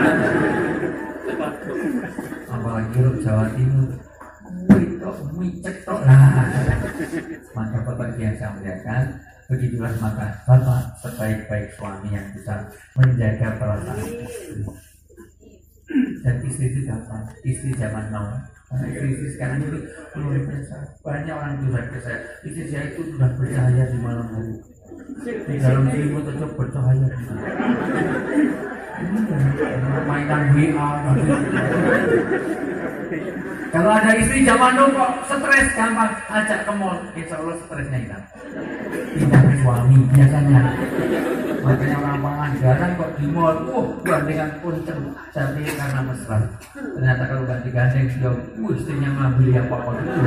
Apalagi Ruk Jawa Timur, cetok lah. Maka Bapak biasa melihatkan, begitulah maka Bapak sebaik-baik suami yang bisa menjaga perasaan istri. Dan istri itu apa? Istri zaman now. Karena istri sekarang itu luar biasa. Banyak orang juga saya, istri saya itu sudah bercahaya di malam hari. Di dalam selimut tetap bercahaya. Mainan WA. Kalau ada istri zaman now kok stres gampang, ajak ke mall, insya Allah stresnya hilang. Pindah ke suami biasanya. Makanya orang Pangandaran kok di mall, gandengan kuncen, tapi karena mesra. Ternyata kalau gak digandeng, dia istrinya ngambil yang apa itu.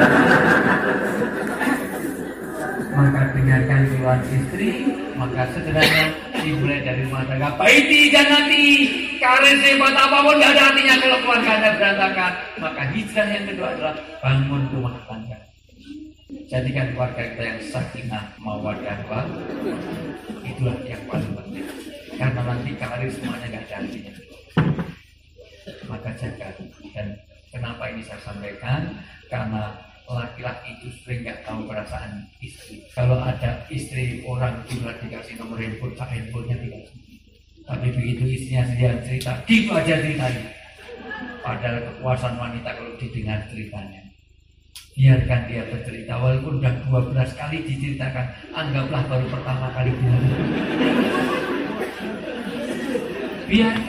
Maka dengarkan keluhan istri, maka sederhana dimulai dari rumah tangga. Baiti janati, karir sebat apapun gak ada artinya kalau keluarga Anda berantakan. Maka hijrah yang kedua adalah bangun rumah tangga. Jadikan keluarga kita yang sakinah, mawaddah, warahmah. Itulah yang paling penting. Karena nanti karir semuanya gak ada artinya. Maka jaga. Dan kenapa ini saya sampaikan? Karena laki-laki itu sering gak tahu perasaan istri. Kalau ada istri orang juga dikasih nomor handphonenya dikasih. Tapi begitu istrinya sendiri cerita, gitu aja ceritanya. Padahal kekuasaan wanita kalau didengar ceritanya. Biarkan dia bercerita, walaupun sudah 12 kali diceritakan, anggaplah baru pertama kali dengar. Biarkan.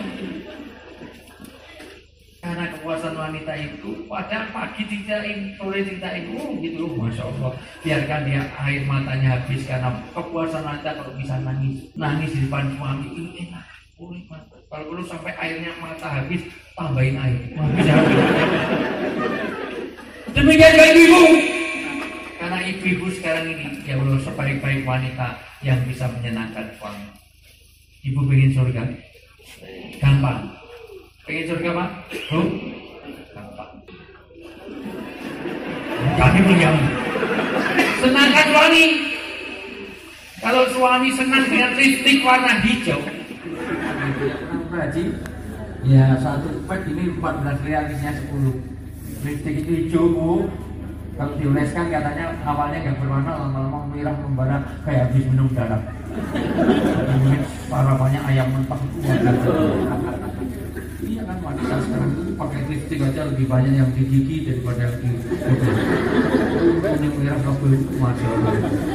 Karena kekuasaan wanita itu, pada pagi ceritain, sore ceritain, gitu loh, Masya Allah. Biarkan dia air matanya habis, karena kekuasaan wanita kalau bisa nangis di depan suami, ini enak. Kalau perlu sampai airnya mata habis, tambahin air. Demikian juga ibu. Karena ibu-ibu sekarang ini, ya Allah, sebaik-baik wanita yang bisa menyenangkan suami. Ibu pengen surga? Gampang. Pengen surga Pak? Bu? Gampang. Kami punya. Senangkan suami. Kalau suami senang dengan lipstik warna hijau. Haji, ya satu pack ini 14 rial, isinya 10. Lipstik itu hijau Bu. Kalau dioleskan katanya awalnya nggak berwarna, lama-lama merah membara kayak habis minum darah. Mungkin harapannya ayam mentah itu. Iya kan wanita sekarang itu pakai lipstik aja lebih banyak yang di gigi daripada yang di kuning merah kabel. Masya Allah.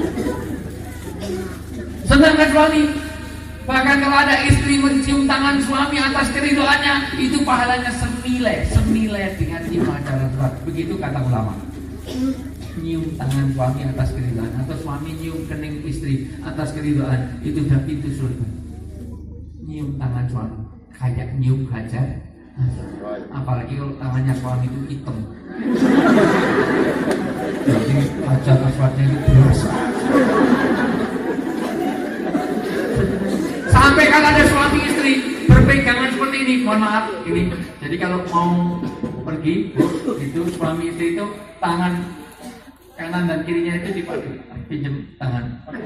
Senangkan suami. Bahkan kalau ada istri mencium tangan suami atas keridoannya, itu pahalanya senilai dengan 5 jalan sholat. Begitu kata ulama. Nyium tangan suami atas keridoan, atau suami nyium kening istri atas keridoan, itu udah pintu surga. Nyium tangan suami kayak nyium hajar. Apalagi kalau tangannya suami itu hitam, jadi hajar aswadnya itu berasa. Sampai kalau ada suami istri berpegangan seperti ini, mohon maaf, ini. Jadi kalau mau pergi, itu suami istri itu tangan kanan dan kirinya itu dipadu, pinjam tangan.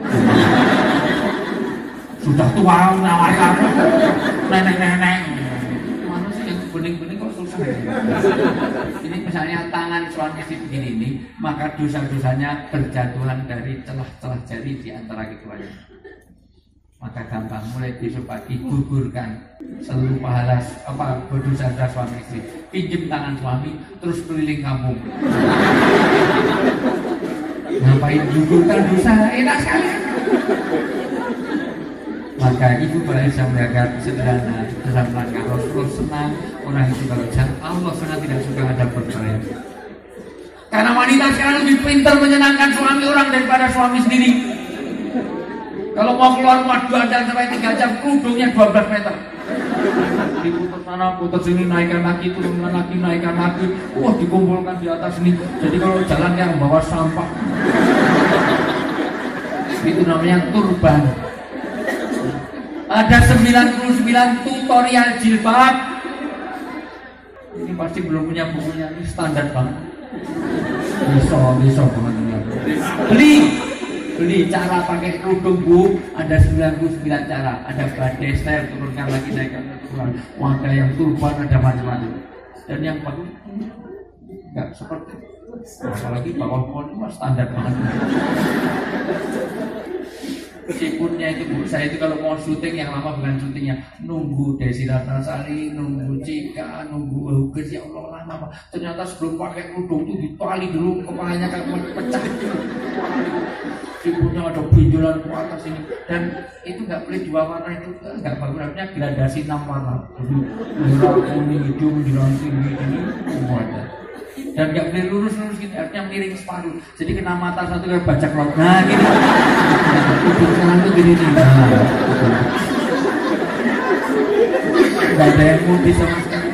Sudah tua, nawar, nenek. Mana sih yang bening-bening kok susah ya? Ini misalnya tangan suami istri begini ini, maka dosa-dosanya berjatuhan dari celah-celah jari di antara keduanya. Maka gampang, mulai besok pagi gugurkan seluruh pahala dosa-dosa suami istri, pinjam tangan suami terus keliling kampung. Ngapain gugurkan dosa, enak sekali. Maka ibu boleh saya melihat sederhana dalam rangka Rasul senang orang itu kalau jahat, Allah sangat tidak suka ada bercerai. Karena wanita sekarang lebih pintar menyenangkan suami orang daripada suami sendiri. Kalau mau keluar rumah 2 jam sampai 3 jam, kerudungnya 12 meter. Diputar sana, putar sini, naikkan lagi, turunkan lagi, naikkan lagi. Wah, dikumpulkan di atas sini. Jadi kalau jalan yang bawa sampah, itu namanya turban. Ada 99 tutorial jilbab. Ini pasti belum punya bukunya, ini standar banget. Bisa banget ini. Beli cara pakai kerudung Bu, ada 99 cara. Ada badai style, turunkan lagi, naikkan turun. Ada yang turban, ada macam-macam. Dan yang bagus enggak seperti apalagi bawah pohon itu standar banget. Sipunnya itu Bu, saya itu kalau mau syuting yang lama bukan syutingnya, nunggu Desi Ratnasari, nunggu Cika, nunggu Huges, ya Allah lama. Ternyata sebelum pakai kerudung itu ditali dulu kepalanya kayak pecah. Sipunnya ada benjolan ke atas ini, dan itu nggak boleh 2 warna, itu nggak bagus, harusnya gradasi 6 warna. Merah, kuning, hijau, menjelang tinggi ini semua ada. Dan nggak boleh lurus gitu, artinya miring separuh. Jadi kena mata satu kayak bajak laut. Nah gini. Itu sekarang tuh gini nih. Nggak ada yang putih sama sekali.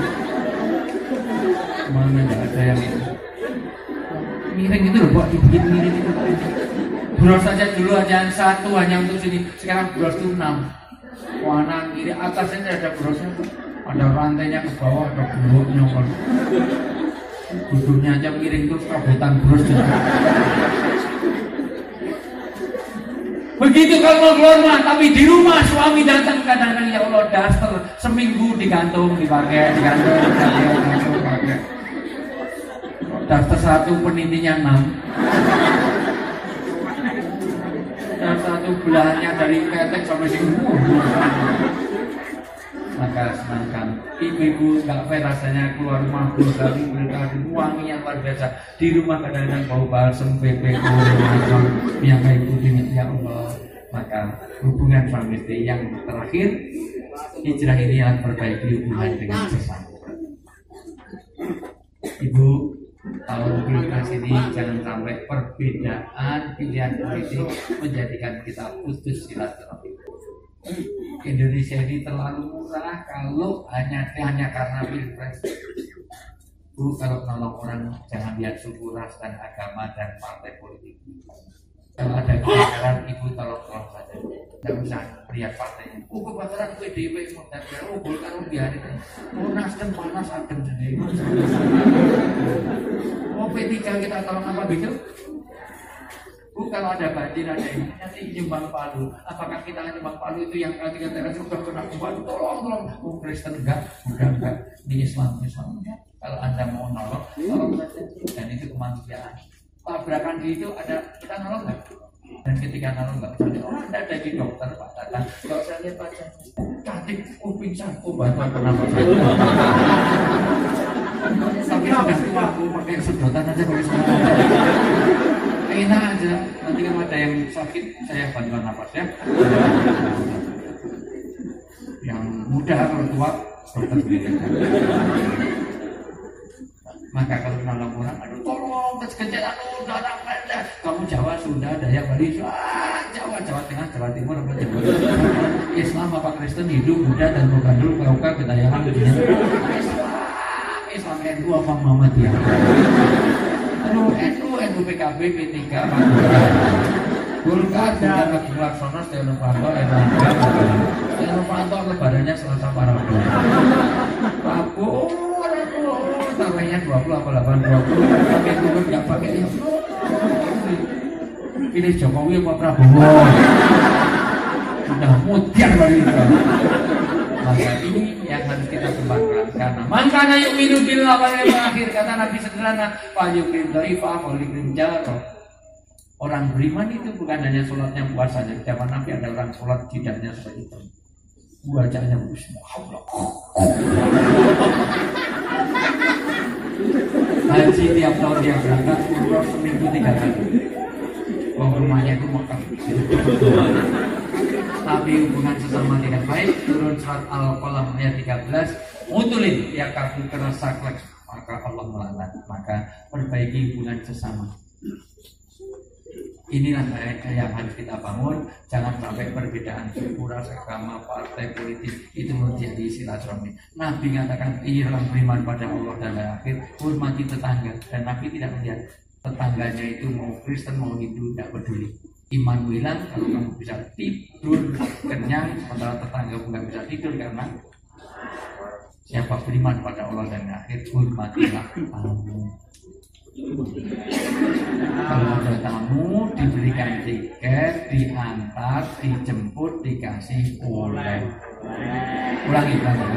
Mana nggak ada yang itu. Miring itu loh, buat dibikin miring itu. Bros saja dulu hanya 1 hanya untuk sini. Sekarang bros itu 6. Kanan kiri atasnya ada brosnya. Ada rantainya ke bawah, ada gemboknya. Duduknya aja miring terus kabetan bros juga. Begitu kalau mau keluar rumah, tapi di rumah suami datang kadang-kadang ya Allah daster seminggu digantung dipakai. Daster 1 penitinya 6. Dan 1 belahannya dari ketek sampai sini. Maka senangkan ibu-ibu nggak fair rasanya keluar rumah 2 kali berkali wangi yang luar biasa. Di rumah kadang-kadang bau balsem, bebek, macam yang kayak putih ya Allah. Maka hubungan suami istri yang terakhir, hijrah ini yang perbaiki hubungan dengan sesama. Ibu, tahun pilpres ini jangan sampai perbedaan pilihan politik menjadikan kita putus silaturahmi. Indonesia ini terlalu murah kalau hanya karena pilpres. Bu, kalau nolong orang jangan lihat suku, ras dan agama dan partai politik. Kalau ada kebakaran, ibu tolong saja. Tidak usah lihat partainya. Kebakaran PDIP dan Golkar biarin. Nasdem panas adem sendiri. P3 kita tolong apa begitu? Bu, kalau ada banjir ada ini nanti nyumbang palu. Apakah kita nyumbang palu itu yang kali kita sudah kena palu? Tolong. Kristen enggak, Buddha enggak, di Islam enggak. Kalau Anda mau nolong, tolong saja. Dan itu kemanusiaan. Tabrakan di itu ada kita nolong enggak? Dan ketika nolong enggak bisa, Anda ada di dokter Pak datang. Kalau saya lihat Pak cantik, pingsan, bantu kenapa saya? Tapi sudah tua, pakai sedotan aja pakai sedotan. Enak aja. Nanti kalau ada yang sakit, saya bantuan nafas ya. Yang muda kalau tua, dokter sendiri. Maka kalau nolong orang, aduh tolong kecil, aduh darah pendek. Kamu Jawa, Sunda, Dayak, Bali, Jawa Tengah, Jawa Timur, apa Jawa? Islam apa Kristen, Hindu, Buddha dan Bogandul, Kauka, Betayangan, Islam NU apa Muhammadiyah? NU PKB P3 Golkar dan Agung Laksono Setia Novanto Erlangga Setia Novanto lebarannya Selasa Parabu taruhnya 20 apa 8 20 pakai turun nggak pakai ya pilih Jokowi apa Prabowo sudah mutiar kali itu. Maka ini yang harus kita kembangkan karena makanya yuk minum billah wal yaumil akhir kata Nabi sederhana fa yukrim dhaifa wa yukrim jaro. Orang beriman itu bukan hanya sholatnya puasanya. Zaman Nabi ada orang sholat tidaknya seperti itu. Bacanya bismillah. Haji tiap tahun dia berangkat umroh seminggu 3 kali. Uang rumahnya itu Mekah. Tapi hubungan sesama tidak baik. Turun surat Al-Qalam ayat 13. Mutulin ya kaku keras saklek maka Allah melaknat. Maka perbaiki hubungan sesama. Inilah yang harus kita bangun. Jangan sampai perbedaan suku, ras, agama, partai politik itu menjadi silaturahmi. Nabi mengatakan orang beriman pada Allah dan akhir hormati tetangga. Dan Nabi tidak melihat tetangganya itu mau Kristen mau Hindu tidak peduli. Iman bilang kalau kamu bisa tidur kenyang sementara tetangga pun nggak bisa tidur karena siapa beriman pada Allah dan akhir hormatilah tamu. Kalau ada tamu diberikan tiket, diantar, dijemput, dikasih oleh. Ulangi.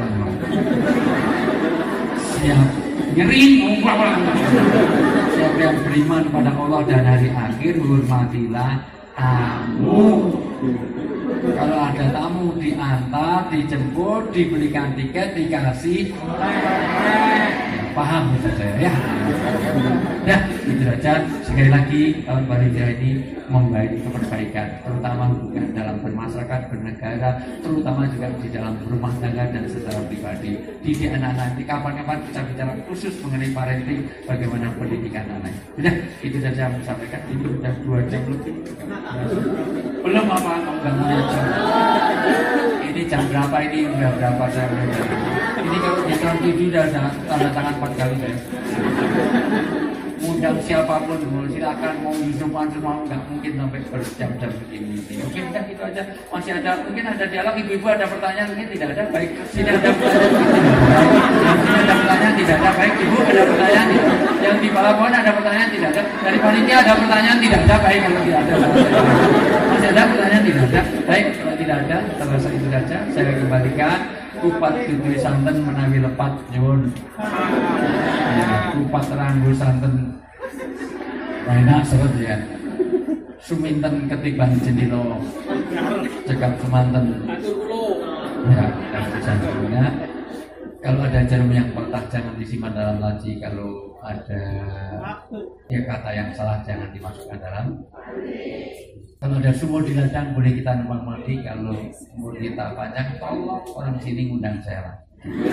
Siap nyerin, siapa yang beriman pada Allah dan hari akhir hormatilah tamu. Kalau ada tamu diantar, dijemput, diberikan tiket, dikasih paham bisa saya ya. Nah, itu saja. Sekali lagi tahun baru ini membaik perbaikan, terutama bukan dalam bermasyarakat, bernegara, terutama juga di dalam rumah tangga dan secara pribadi. Didik anak-anak nanti kapan-kapan kita bicara khusus mengenai parenting, bagaimana pendidikan anak. Sudah, itu saja yang saya sampaikan. Ini sudah 2 jam lebih. Belum apa enggak punya jam. Ini jam berapa ini? Udah berapa saya belajar. Ini kalau di TV sudah ada tanda tangan 4 kali saya. Undang siapapun silakan mau hidupan semua nggak mungkin sampai berjam-jam begini. Mungkin kan itu aja masih ada mungkin ada dialog ibu-ibu ada pertanyaan mungkin tidak ada baik tidak ada pertanyaan tidak ada baik ibu ada pertanyaan yang di bawah pohon ada pertanyaan tidak ada dari panitia ada pertanyaan tidak ada baik kalau tidak ada masih ada pertanyaan tidak ada baik kalau tidak ada terasa itu saja saya kembalikan. Kupat tutui santen menawi lepat nyuwun. Ya, kupat ranggo santen. Enak seret ya. Suminten ketiban jendilo. Cekap semanten. Ya, santennya. Kalau ada jarum yang patah jangan disimpan dalam laci. Kalau ada ya kata yang salah jangan dimasukkan dalam. Kalau ada sumur di ladang boleh kita numpang mandi. Kalau umur kita panjang, tolong orang sini ngundang saya lah.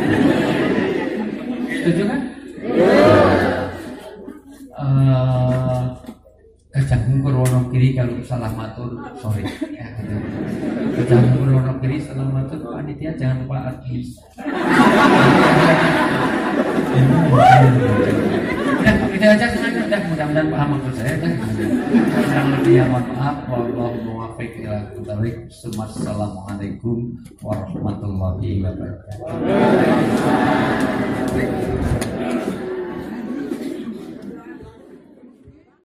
Setuju kan? Kejagung Wonogiri kalau salah matur, sorry. Kejagung Wonogiri salah matur, panitia jangan lupa admis. Kita aja sudah mudah-mudahan paham maksud saya kan. Kurang lebih mohon maaf. Wallahu muwaffiq ila aqwamit thoriq. Assalamualaikum warahmatullahi wabarakatuh.